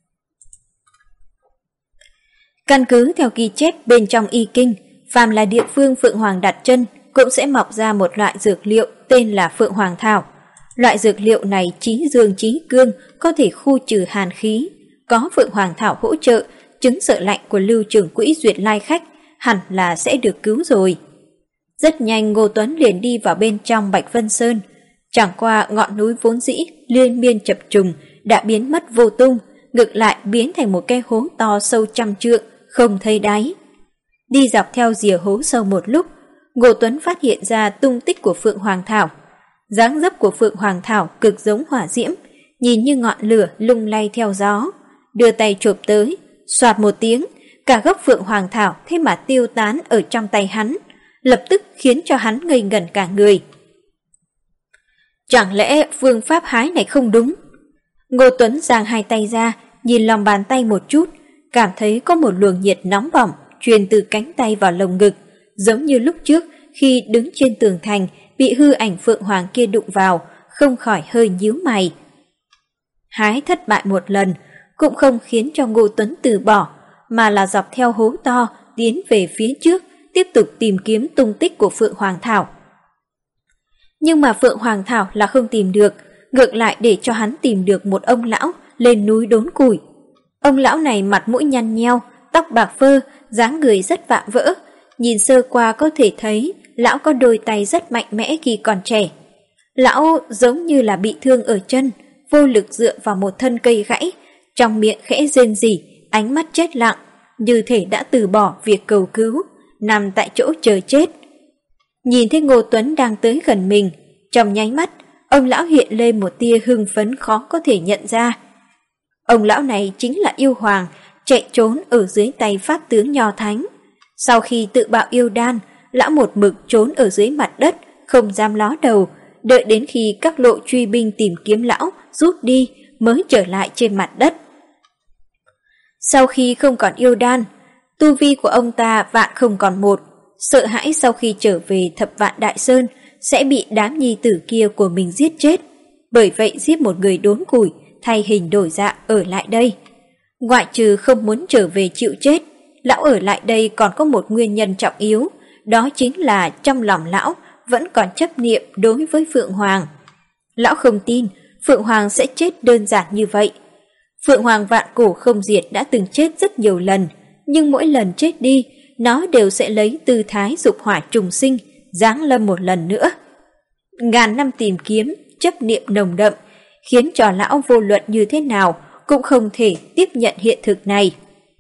Căn cứ theo ghi chép bên trong y kinh, phàm là địa phương Phượng Hoàng đặt chân cũng sẽ mọc ra một loại dược liệu tên là Phượng Hoàng Thảo. Loại dược liệu này trí dương trí cương, có thể khu trừ hàn khí. Có Phượng Hoàng Thảo hỗ trợ, chứng sợ lạnh của Lưu trưởng quỹ Duyệt Lai khách hẳn là sẽ được cứu rồi. Rất nhanh Ngô Tuấn liền đi vào bên trong Bạch Vân Sơn. Chẳng qua ngọn núi vốn dĩ liên miên chập trùng đã biến mất vô tung, ngược lại biến thành một cái hố to sâu 100 trượng, không thấy đáy. Đi dọc theo rìa hố sâu một lúc, Ngô Tuấn phát hiện ra tung tích của Phượng Hoàng Thảo. Dáng dấp của Phượng Hoàng Thảo cực giống hỏa diễm, nhìn như ngọn lửa lung lay theo gió, đưa tay chộp tới, xoạt một tiếng, cả gốc phượng hoàng thảo thế mà tiêu tán ở trong tay hắn, lập tức khiến cho hắn ngây ngẩn cả người. Chẳng lẽ phương pháp hái này không đúng? Ngô Tuấn giang hai tay ra, nhìn lòng bàn tay một chút, cảm thấy có một luồng nhiệt nóng bỏng truyền từ cánh tay vào lồng ngực, giống như lúc trước khi đứng trên tường thành bị hư ảnh phượng hoàng kia đụng vào, không khỏi hơi nhíu mày. Hái thất bại một lần cũng không khiến cho Ngô Tuấn từ bỏ, mà là dọc theo hố to tiến về phía trước, tiếp tục tìm kiếm tung tích của phượng hoàng thảo. Nhưng mà phượng hoàng thảo là không tìm được, ngược lại để cho hắn tìm được một ông lão lên núi đốn củi. Ông lão này mặt mũi nhăn nheo, tóc bạc phơ, dáng người rất vạm vỡ, nhìn sơ qua có thể thấy lão có đôi tay rất mạnh mẽ khi còn trẻ. Lão giống như là bị thương ở chân, vô lực dựa vào một thân cây gãy, trong miệng khẽ rên rỉ, ánh mắt chết lặng, như thể đã từ bỏ việc cầu cứu, nằm tại chỗ chờ chết. Nhìn thấy Ngô Tuấn đang tới gần mình, trong nháy mắt, ông lão hiện lên một tia hưng phấn khó có thể nhận ra. Ông lão này chính là yêu hoàng, chạy trốn ở dưới tay pháp tướng Nho Thánh. Sau khi tự bạo yêu đan, lão một mực trốn ở dưới mặt đất, không dám ló đầu, đợi đến khi các lộ truy binh tìm kiếm lão rút đi mới trở lại trên mặt đất. Sau khi không còn yêu đan, tu vi của ông ta vạn không còn một, sợ hãi sau khi trở về Thập Vạn Đại Sơn sẽ bị đám nhi tử kia của mình giết chết, bởi vậy giết một người đốn củi, thay hình đổi dạ ở lại đây. Ngoại trừ không muốn trở về chịu chết, lão ở lại đây còn có một nguyên nhân trọng yếu, đó chính là trong lòng lão vẫn còn chấp niệm đối với Phượng Hoàng. Lão không tin Phượng Hoàng sẽ chết đơn giản như vậy. Phượng Hoàng vạn cổ không diệt đã từng chết rất nhiều lần, nhưng mỗi lần chết đi, nó đều sẽ lấy tư thái dục hỏa trùng sinh, giáng lâm một lần nữa. Ngàn năm tìm kiếm, chấp niệm nồng đậm, khiến cho lão vô luận như thế nào cũng không thể tiếp nhận hiện thực này.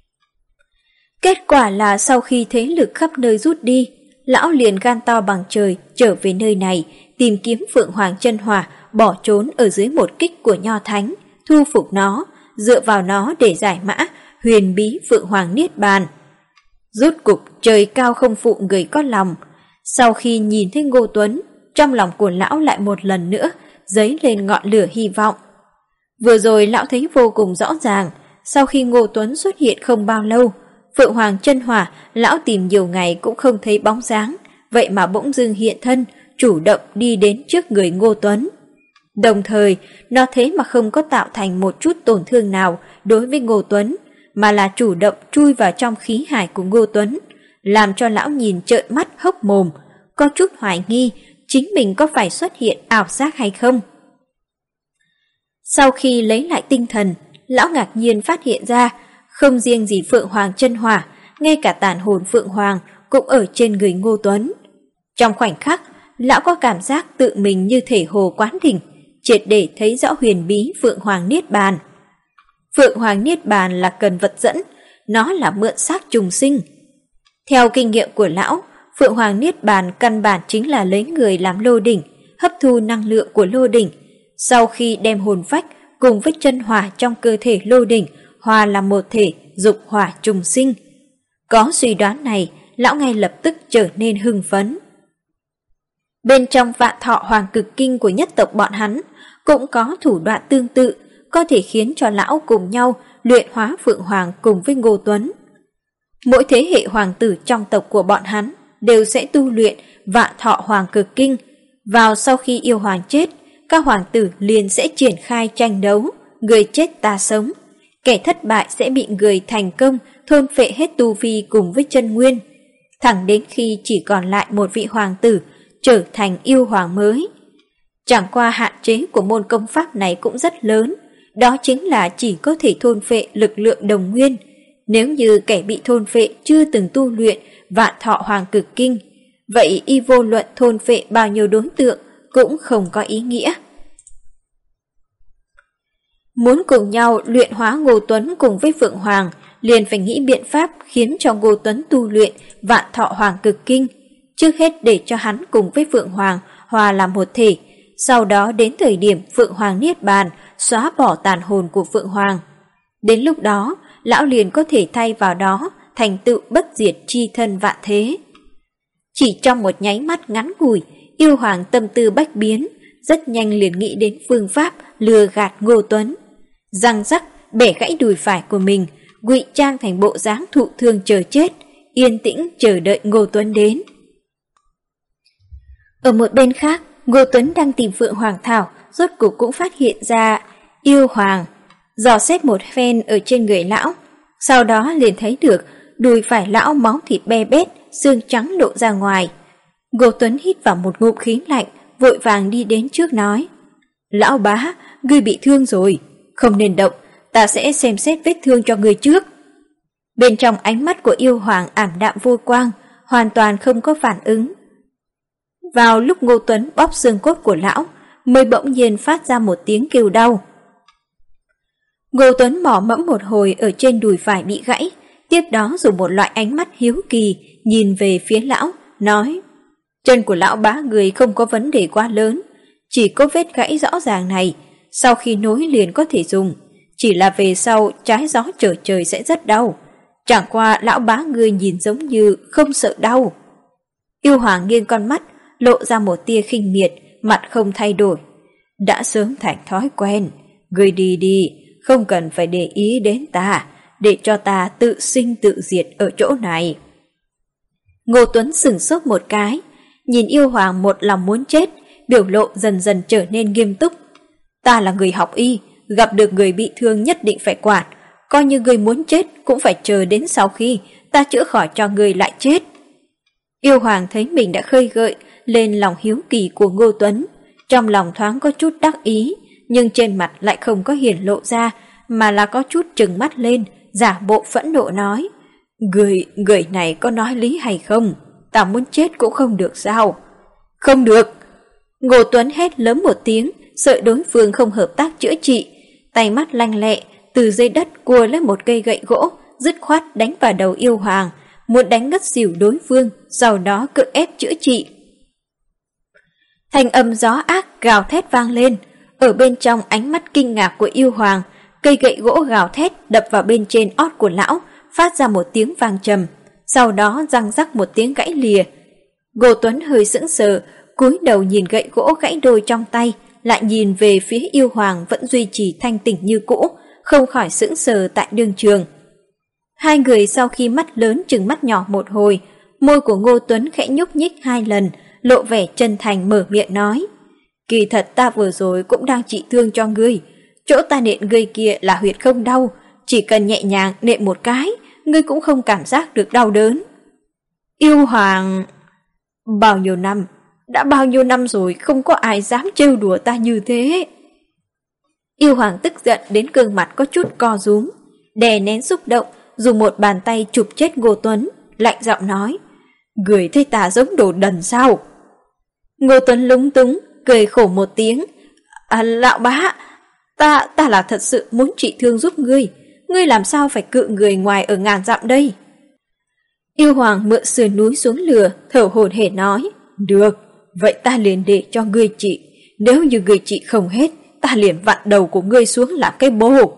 Kết quả là sau khi thế lực khắp nơi rút đi, lão liền gan to bằng trời trở về nơi này, tìm kiếm Phượng Hoàng chân hỏa, bỏ trốn ở dưới một kích của Nho Thánh, thu phục nó, dựa vào nó để giải mã huyền bí Phượng Hoàng Niết Bàn. Rốt cục trời cao không phụ người có lòng. Sau khi nhìn thấy Ngô Tuấn, trong lòng của lão lại một lần nữa dấy lên ngọn lửa hy vọng. Vừa rồi lão thấy vô cùng rõ ràng, sau khi Ngô Tuấn xuất hiện không bao lâu, Phượng Hoàng chân hỏa lão tìm nhiều ngày cũng không thấy bóng dáng, vậy mà bỗng dưng hiện thân, chủ động đi đến trước người Ngô Tuấn. Đồng thời, nó thế mà không có tạo thành một chút tổn thương nào đối với Ngô Tuấn, mà là chủ động chui vào trong khí hải của Ngô Tuấn, làm cho lão nhìn trợn mắt hốc mồm, có chút hoài nghi chính mình có phải xuất hiện ảo giác hay không. Sau khi lấy lại tinh thần, lão ngạc nhiên phát hiện ra, không riêng gì Phượng Hoàng chân hỏa, ngay cả tàn hồn Phượng Hoàng cũng ở trên người Ngô Tuấn. Trong khoảnh khắc, lão có cảm giác tự mình như thể hồ quán đỉnh, triệt để thấy rõ huyền bí Phượng Hoàng Niết Bàn. Phượng Hoàng Niết Bàn là cần vật dẫn, nó là mượn xác trùng sinh. Theo kinh nghiệm của lão, Phượng Hoàng Niết Bàn căn bản chính là lấy người làm lô đỉnh, hấp thu năng lượng của lô đỉnh, sau khi đem hồn phách cùng với chân hỏa trong cơ thể lô đỉnh hòa làm một thể, dục hỏa trùng sinh. Có suy đoán này, lão ngay lập tức trở nên hưng phấn. Bên trong Vạn Thọ Hoàng Cực Kinh của nhất tộc bọn hắn cũng có thủ đoạn tương tự, có thể khiến cho lão cùng nhau luyện hóa Phượng Hoàng cùng với Ngô Tuấn. Mỗi thế hệ hoàng tử trong tộc của bọn hắn đều sẽ tu luyện Vạn Thọ Hoàng Cực Kinh. Vào sau khi yêu hoàng chết, các hoàng tử liền sẽ triển khai tranh đấu, người chết ta sống. Kẻ thất bại sẽ bị người thành công thôn phệ hết tu vi cùng với chân nguyên, thẳng đến khi chỉ còn lại một vị hoàng tử trở thành yêu hoàng mới. Chẳng qua hạn chế của môn công pháp này cũng rất lớn, đó chính là chỉ có thể thôn phệ lực lượng đồng nguyên. Nếu như kẻ bị thôn phệ chưa từng tu luyện Vạn Thọ Hoàng Cực Kinh, vậy y vô luận thôn phệ bao nhiêu đối tượng cũng không có ý nghĩa. Muốn cùng nhau luyện hóa Ngô Tuấn cùng với Phượng Hoàng, liền phải nghĩ biện pháp khiến cho Ngô Tuấn tu luyện Vạn Thọ Hoàng Cực Kinh, trước hết để cho hắn cùng với Phượng Hoàng hòa làm một thể, sau đó đến thời điểm Phượng Hoàng niết bàn, xóa bỏ tàn hồn của Phượng Hoàng. Đến lúc đó, lão liền có thể thay vào đó thành tựu bất diệt chi thân vạn thế. Chỉ trong một nháy mắt ngắn ngủi, yêu hoàng tâm tư bách biến, rất nhanh liền nghĩ đến phương pháp lừa gạt Ngô Tuấn. Răng rắc bẻ gãy đùi phải của mình, ngụy trang thành bộ dáng thụ thương chờ chết, yên tĩnh chờ đợi Ngô Tuấn đến. Ở một bên khác, Ngô Tuấn đang tìm Phượng Hoàng Thảo, rốt cuộc cũng phát hiện ra yêu hoàng, dò xét một phen ở trên người lão, sau đó liền thấy được đùi phải lão máu thịt be bét, xương trắng lộ ra ngoài. Ngô Tuấn hít vào một ngụm khí lạnh, vội vàng đi đến trước nói: "Lão bá, ngươi bị thương rồi, không nên động, ta sẽ xem xét vết thương cho ngươi trước." Bên trong ánh mắt của yêu hoàng ảm đạm vô quang, hoàn toàn không có phản ứng. Vào lúc Ngô Tuấn bóp xương cốt của lão, mới bỗng nhiên phát ra một tiếng kêu đau. Ngô Tuấn mò mẫm một hồi ở trên đùi phải bị gãy, tiếp đó dùng một loại ánh mắt hiếu kỳ nhìn về phía lão, nói: "Chân của lão bá người không có vấn đề quá lớn, chỉ có vết gãy rõ ràng này, sau khi nối liền có thể dùng, chỉ là về sau trái gió trở trời sẽ rất đau. Chẳng qua lão bá người nhìn giống như không sợ đau." Yêu hoàng nghiêng con mắt, lộ ra một tia khinh miệt, mặt không thay đổi: "Đã sớm thành thói quen, người đi đi, không cần phải để ý đến ta, để cho ta tự sinh tự diệt ở chỗ này." Ngô Tuấn sửng sốt một cái, nhìn yêu hoàng một lòng muốn chết, biểu lộ dần dần trở nên nghiêm túc. "Ta là người học y, gặp được người bị thương nhất định phải quản, coi như người muốn chết cũng phải chờ đến sau khi ta chữa khỏi cho người lại chết." Yêu hoàng thấy mình đã khơi gợi lên lòng hiếu kỳ của Ngô Tuấn, trong lòng thoáng có chút đắc ý, nhưng trên mặt lại không có hiển lộ ra, mà là có chút trừng mắt lên, giả bộ phẫn nộ nói: Người này có nói lý hay không? Ta muốn chết cũng không được sao?" "Không được!" Ngô Tuấn hét lớn một tiếng, sợ đối phương không hợp tác chữa trị, tay mắt lanh lẹ, từ dưới đất cua lấy một cây gậy gỗ, dứt khoát đánh vào đầu yêu hoàng, muốn đánh ngất xỉu đối phương, sau đó cưỡng ép chữa trị. Thanh âm gió ác gào thét vang lên, ở bên trong ánh mắt kinh ngạc của yêu hoàng, cây gậy gỗ gào thét đập vào bên trên ót của lão, phát ra một tiếng vang trầm, sau đó răng rắc một tiếng gãy lìa. Ngô Tuấn hơi sững sờ, cúi đầu nhìn gậy gỗ gãy đôi trong tay, lại nhìn về phía yêu hoàng vẫn duy trì thanh tỉnh như cũ, không khỏi sững sờ tại đương trường. Hai người sau khi mắt lớn chừng mắt nhỏ một hồi, môi của Ngô Tuấn khẽ nhúc nhích hai lần, lộ vẻ chân thành mở miệng nói: "Kỳ thật ta vừa rồi cũng đang trị thương cho ngươi, chỗ ta nện ngươi kia là huyệt không đau, chỉ cần nhẹ nhàng nện một cái, ngươi cũng không cảm giác được đau đớn." Yêu hoàng... đã bao nhiêu năm rồi không có ai dám trêu đùa ta như thế. Yêu hoàng tức giận đến gương mặt có chút co rúm, đè nén xúc động, dùng một bàn tay chụp chết Ngô Tuấn, lạnh giọng nói: "Người thấy ta giống đồ đần sao?" Ngô Tuấn lúng túng, cười khổ một tiếng: "Lão bá, ta là thật sự muốn trị thương giúp ngươi làm sao phải cự người ngoài ở ngàn dặm đây?" Yêu hoàng mượn sườn núi xuống lửa, thở hổn hển nói: "Được, vậy ta liền để cho ngươi trị, nếu như ngươi trị không hết, ta liền vặn đầu của ngươi xuống làm cái bô."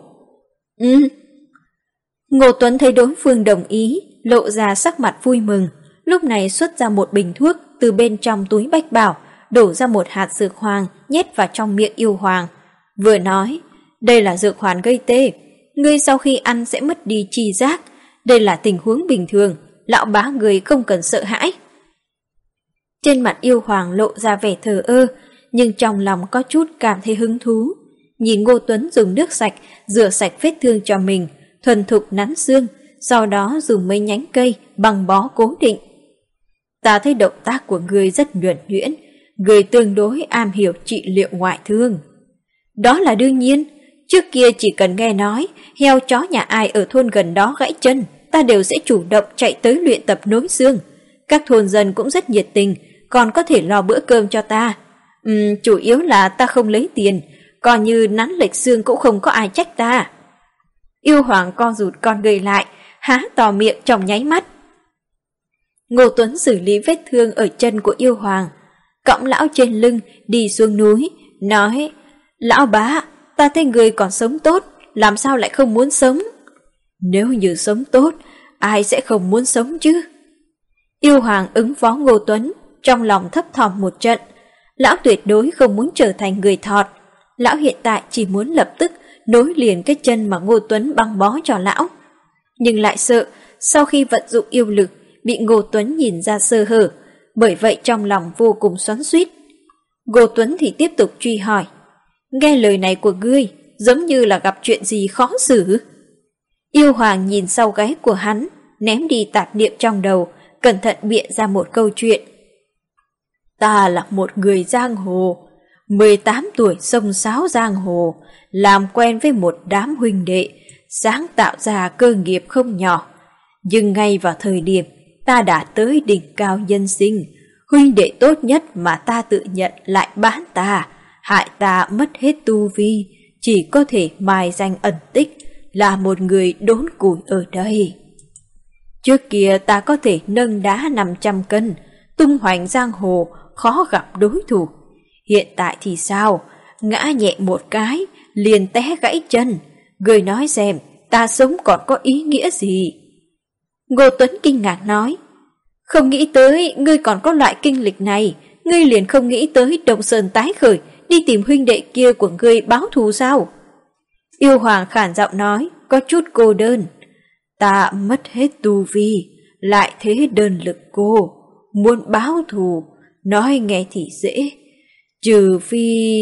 Ngô Tuấn thấy đối phương đồng ý, lộ ra sắc mặt vui mừng, lúc này xuất ra một bình thuốc từ bên trong túi bách bảo, đổ ra một hạt dược hoàng nhét vào trong miệng yêu hoàng, vừa nói: "Đây là dược hoàn gây tê, ngươi sau khi ăn sẽ mất đi tri giác, đây là tình huống bình thường, lão bá người không cần sợ hãi." Trên mặt yêu hoàng lộ ra vẻ thờ ơ, nhưng trong lòng có chút cảm thấy hứng thú, nhìn Ngô Tuấn dùng nước sạch rửa sạch vết thương cho mình, thuần thục nắn xương, sau đó dùng mấy nhánh cây băng bó cố định. "Ta thấy động tác của ngươi rất nhuần nhuyễn, ngươi tương đối am hiểu trị liệu ngoại thương." "Đó là đương nhiên, trước kia chỉ cần nghe nói heo chó nhà ai ở thôn gần đó gãy chân, ta đều sẽ chủ động chạy tới luyện tập nối xương. Các thôn dân cũng rất nhiệt tình, còn có thể lo bữa cơm cho ta. Chủ yếu là ta không lấy tiền, coi như nắn lệch xương cũng không có ai trách ta." Yêu hoàng co rụt con người lại, há to miệng trong nháy mắt. Ngô Tuấn xử lý vết thương ở chân của yêu hoàng, cõng lão trên lưng đi xuống núi, nói: Lão bá, ta thấy người còn sống tốt, làm sao lại không muốn sống? Nếu như sống tốt, ai sẽ không muốn sống chứ? Yêu Hoàng ứng phó Ngô Tuấn, trong lòng thấp thỏm một trận. Lão tuyệt đối không muốn trở thành người thọt. Lão hiện tại chỉ muốn lập tức nối liền cái chân mà Ngô Tuấn băng bó cho lão. Nhưng lại sợ, sau khi vận dụng yêu lực, bị Ngô Tuấn nhìn ra sơ hở, bởi vậy trong lòng vô cùng xoắn xuýt. Ngô Tuấn thì tiếp tục truy hỏi: Nghe lời này của ngươi, giống như là gặp chuyện gì khó xử. Yêu Hoàng nhìn sau gáy của hắn, ném đi tạp niệm trong đầu, cẩn thận bịa ra một câu chuyện. Ta là một người giang hồ, 18 tuổi xông xáo giang hồ, làm quen với một đám huynh đệ, sáng tạo ra cơ nghiệp không nhỏ. Nhưng ngay vào thời điểm ta đã tới đỉnh cao nhân sinh, huynh đệ tốt nhất mà ta tự nhận lại bán ta, hại ta mất hết tu vi, chỉ có thể mai danh ẩn tích, là một người đốn củi ở đây. Trước kia ta có thể nâng đá 500 cân, tung hoành giang hồ, khó gặp đối thủ. Hiện tại thì sao? Ngã nhẹ một cái, liền té gãy chân. Người nói xem, ta sống còn có ý nghĩa gì? Ngô Tuấn kinh ngạc nói: Không nghĩ tới ngươi còn có loại kinh lịch này, ngươi liền không nghĩ tới Đông Sơn tái khởi, đi tìm huynh đệ kia của ngươi báo thù sao? Yêu Hoàng khản giọng nói, có chút cô đơn: Ta mất hết tu vi, lại thế đơn lực cô, muốn báo thù, nói nghe thì dễ, trừ phi...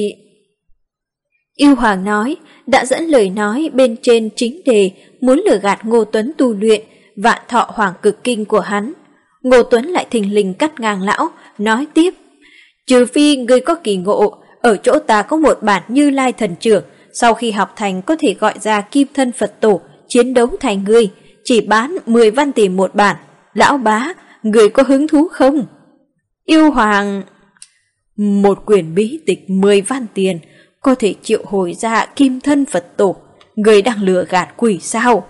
Yêu Hoàng nói, đã dẫn lời nói bên trên chính đề, muốn lừa gạt Ngô Tuấn tu luyện Vạn Thọ Hoàng Cực Kinh của hắn. Ngô Tuấn lại thình lình cắt ngang lão, nói tiếp: Trừ phi ngươi có kỳ ngộ, ở chỗ ta có một bản Như Lai Thần Trưởng, sau khi học thành có thể gọi ra kim thân Phật tổ, chiến đấu thành ngươi, chỉ bán 10 văn tiền một bản. Lão bá, ngươi có hứng thú không? Yêu Hoàng: Một quyển bí tịch 10 văn tiền, có thể triệu hồi ra kim thân Phật tổ, ngươi đang lừa gạt quỷ sao?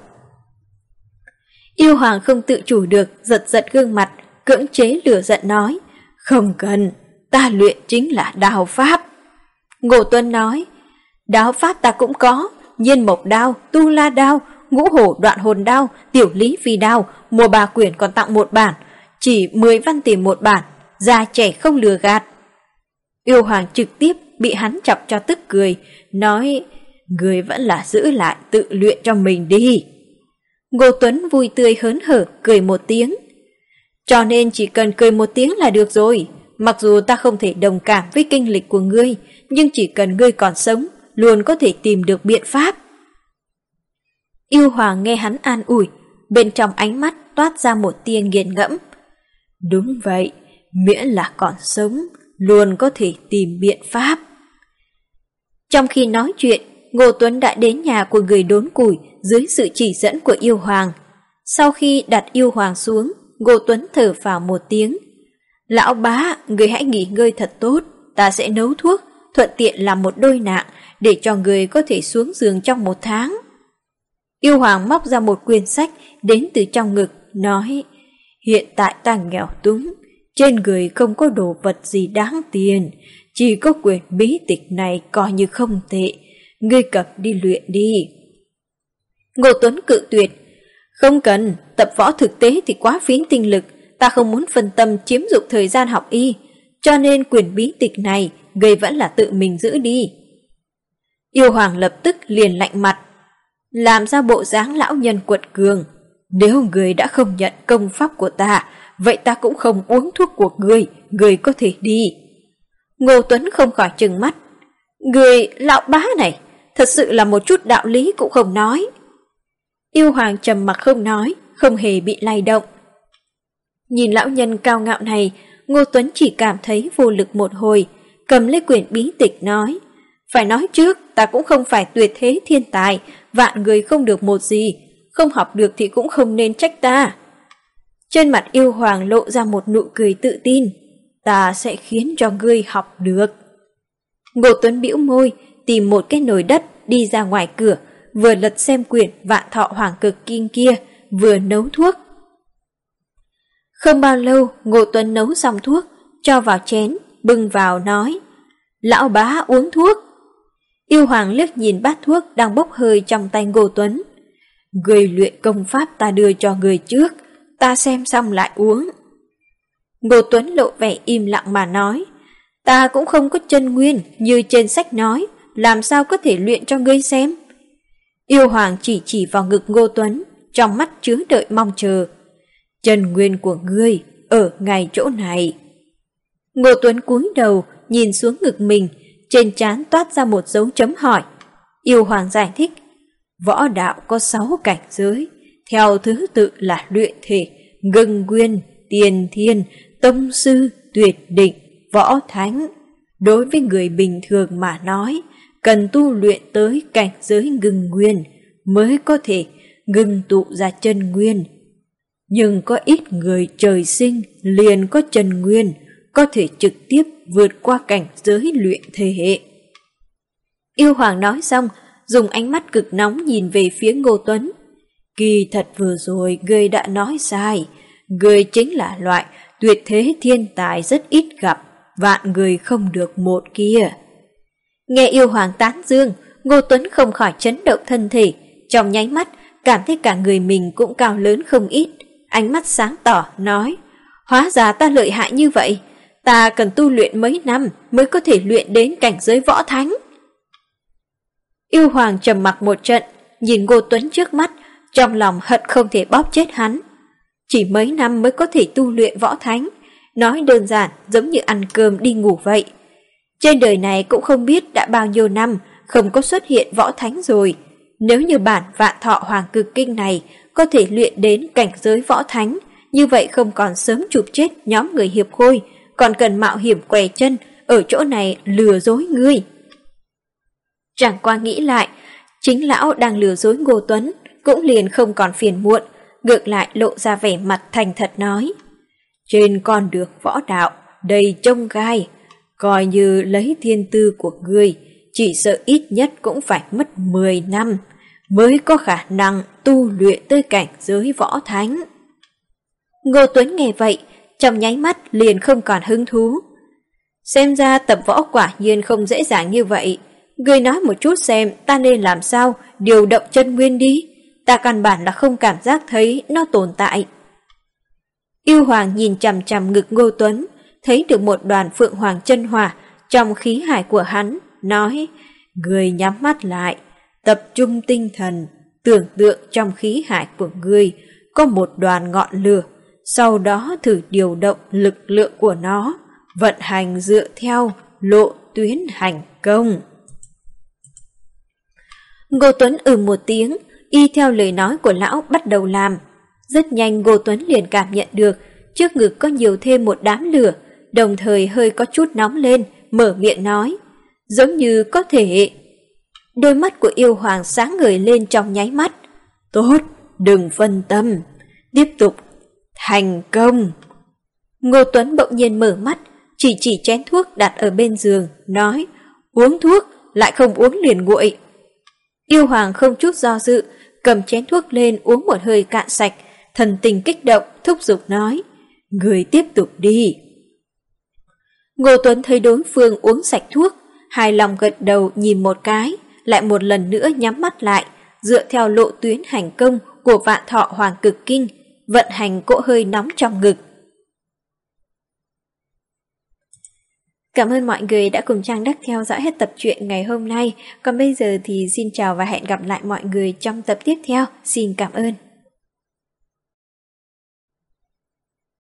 Yêu Hoàng không tự chủ được, giật giật gương mặt, cưỡng chế lửa giận nói: Không cần, ta luyện chính là đao pháp. Ngô Tuấn nói: Đao pháp ta cũng có, Nhiên Mộc đao, Tu La đao, Ngũ Hổ Đoạn Hồn đao, Tiểu Lý Phi đao, mua 3 quyển còn tặng một bản, chỉ 10 văn tiền một bản, già trẻ không lừa gạt. Yêu Hoàng trực tiếp bị hắn chọc cho tức cười, nói: Người vẫn là giữ lại tự luyện cho mình đi. Ngô Tuấn vui tươi hớn hở cười một tiếng: Cho nên chỉ cần cười một tiếng là được rồi. Mặc dù ta không thể đồng cảm với kinh lịch của ngươi, nhưng chỉ cần ngươi còn sống, luôn có thể tìm được biện pháp. Yêu Hoàng nghe hắn an ủi, bên trong ánh mắt toát ra một tia nghiền ngẫm. Đúng vậy, miễn là còn sống, luôn có thể tìm biện pháp. Trong khi nói chuyện, Ngô Tuấn đã đến nhà của người đốn củi dưới sự chỉ dẫn của Yêu Hoàng. Sau khi đặt Yêu Hoàng xuống, Ngô Tuấn thở phào một tiếng: Lão bá, người hãy nghỉ ngơi thật tốt, ta sẽ nấu thuốc, thuận tiện làm một đôi nạng, để cho người có thể xuống giường trong 1 tháng. Yêu Hoàng móc ra một quyển sách đến từ trong ngực, nói: Hiện tại ta nghèo túng, trên người không có đồ vật gì đáng tiền, chỉ có quyển bí tịch này coi như không tệ, ngươi cầm đi luyện đi. Ngô Tuấn cự tuyệt: Không cần, tập võ thực tế thì quá phí tinh lực, ta không muốn phân tâm chiếm dụng thời gian học y, cho nên quyển bí tịch này ngươi vẫn là tự mình giữ đi. Yêu Hoàng lập tức liền lạnh mặt, làm ra bộ dáng lão nhân quật cường: Nếu ngươi đã không nhận công pháp của ta, vậy ta cũng không uống thuốc của ngươi có thể đi. Ngô Tuấn không khỏi trừng mắt: Ngươi, lão bá này, thật sự là một chút đạo lý cũng không nói. Yêu Hoàng trầm mặc không nói, không hề bị lay động. Nhìn lão nhân cao ngạo này, Ngô Tuấn chỉ cảm thấy vô lực một hồi, cầm lấy quyển bí tịch nói: Phải nói trước, ta cũng không phải tuyệt thế thiên tài, vạn người không được một gì, không học được thì cũng không nên trách ta. Trên mặt Yêu Hoàng lộ ra một nụ cười tự tin: Ta sẽ khiến cho ngươi học được. Ngô Tuấn bĩu môi, tìm một cái nồi đất đi ra ngoài cửa, vừa lật xem quyển Vạn Thọ Hoàng Cực Kinh kia, vừa nấu thuốc. Không bao lâu, Ngô Tuấn nấu xong thuốc, cho vào chén, bưng vào nói, lão bá uống thuốc. Yêu Hoàng liếc nhìn bát thuốc đang bốc hơi trong tay Ngô Tuấn. Người luyện công pháp ta đưa cho người trước, ta xem xong lại uống. Ngô Tuấn lộ vẻ im lặng mà nói, ta cũng không có chân nguyên như trên sách nói, làm sao có thể luyện cho ngươi xem. Yêu Hoàng chỉ vào ngực Ngô Tuấn, trong mắt chứa đợi mong chờ. Chân nguyên của ngươi ở ngay chỗ này. Ngô Tuấn cúi đầu nhìn xuống ngực mình, trên trán toát ra một dấu chấm hỏi. Yêu Hoàng giải thích, võ đạo có 6 cảnh giới, theo thứ tự là luyện thể, ngưng nguyên, tiền thiên, tông sư, tuyệt đỉnh, võ thánh. Đối với người bình thường mà nói, cần tu luyện tới cảnh giới ngưng nguyên mới có thể ngưng tụ ra chân nguyên. Nhưng có ít người trời sinh liền có chân nguyên, có thể trực tiếp vượt qua cảnh giới luyện thể. Yêu Hoàng nói xong, dùng ánh mắt cực nóng nhìn về phía Ngô Tuấn. Kỳ thật vừa rồi ngươi đã nói sai, ngươi chính là loại tuyệt thế thiên tài rất ít gặp, vạn người không được một kia. Nghe Yêu Hoàng tán dương, Ngô Tuấn không khỏi chấn động thân thể, trong nháy mắt cảm thấy cả người mình cũng cao lớn không ít, ánh mắt sáng tỏ nói, hóa ra ta lợi hại như vậy, ta cần tu luyện mấy năm mới có thể luyện đến cảnh giới võ thánh. Yêu Hoàng trầm mặc một trận, nhìn Ngô Tuấn trước mắt, trong lòng hận không thể bóp chết hắn. Chỉ mấy năm mới có thể tu luyện võ thánh, nói đơn giản giống như ăn cơm đi ngủ vậy. Trên đời này cũng không biết đã bao nhiêu năm không có xuất hiện võ thánh rồi. Nếu như bản Vạn Thọ Hoàng Cực Kinh này có thể luyện đến cảnh giới võ thánh, như vậy không còn sớm chụp chết nhóm người hiệp khôi, còn cần mạo hiểm què chân ở chỗ này lừa dối ngươi. Chẳng qua nghĩ lại, chính lão đang lừa dối Ngô Tuấn cũng liền không còn phiền muộn, ngược lại lộ ra vẻ mặt thành thật nói, trên con đường võ đạo đầy chông gai, coi như lấy thiên tư của ngươi, chỉ sợ ít nhất cũng phải mất 10 năm mới có khả năng tu luyện tới cảnh giới võ thánh. Ngô Tuấn nghe vậy, trong nháy mắt liền không còn hứng thú. Xem ra tập võ quả nhiên không dễ dàng như vậy. Ngươi nói một chút xem ta nên làm sao điều động chân nguyên đi, ta căn bản là không cảm giác thấy nó tồn tại. Yêu Hoàng nhìn chằm chằm ngực Ngô Tuấn, thấy được một đoàn phượng hoàng chân hỏa trong khí hải của hắn, nói, ngươi nhắm mắt lại, tập trung tinh thần, tưởng tượng trong khí hải của ngươi có một đoàn ngọn lửa, sau đó thử điều động lực lượng của nó, vận hành dựa theo lộ tuyến hành công. Ngô Tuấn một tiếng, y theo lời nói của lão bắt đầu làm. Rất nhanh Ngô Tuấn liền cảm nhận được trước ngực có nhiều thêm một đám lửa, đồng thời hơi có chút nóng lên, mở miệng nói, giống như có thể. Đôi mắt của Yêu Hoàng sáng ngời lên trong nháy mắt. Tốt, đừng phân tâm, tiếp tục thành công. Ngô Tuấn bỗng nhiên mở mắt, chỉ chén thuốc đặt ở bên giường, nói, uống thuốc, lại không uống liền nguội. Yêu Hoàng không chút do dự, cầm chén thuốc lên uống một hơi cạn sạch, thần tình kích động, thúc giục nói, người tiếp tục đi. Ngô Tuấn thấy đối phương uống sạch thuốc, hài lòng gật đầu nhìn một cái, lại một lần nữa nhắm mắt lại, dựa theo lộ tuyến hành công của Vạn Thọ Hoàng Cực Kinh, vận hành cỗ hơi nóng trong ngực. Cảm ơn mọi người đã cùng Trang Đắc theo dõi hết tập truyện ngày hôm nay. Còn bây giờ thì xin chào và hẹn gặp lại mọi người trong tập tiếp theo. Xin cảm ơn.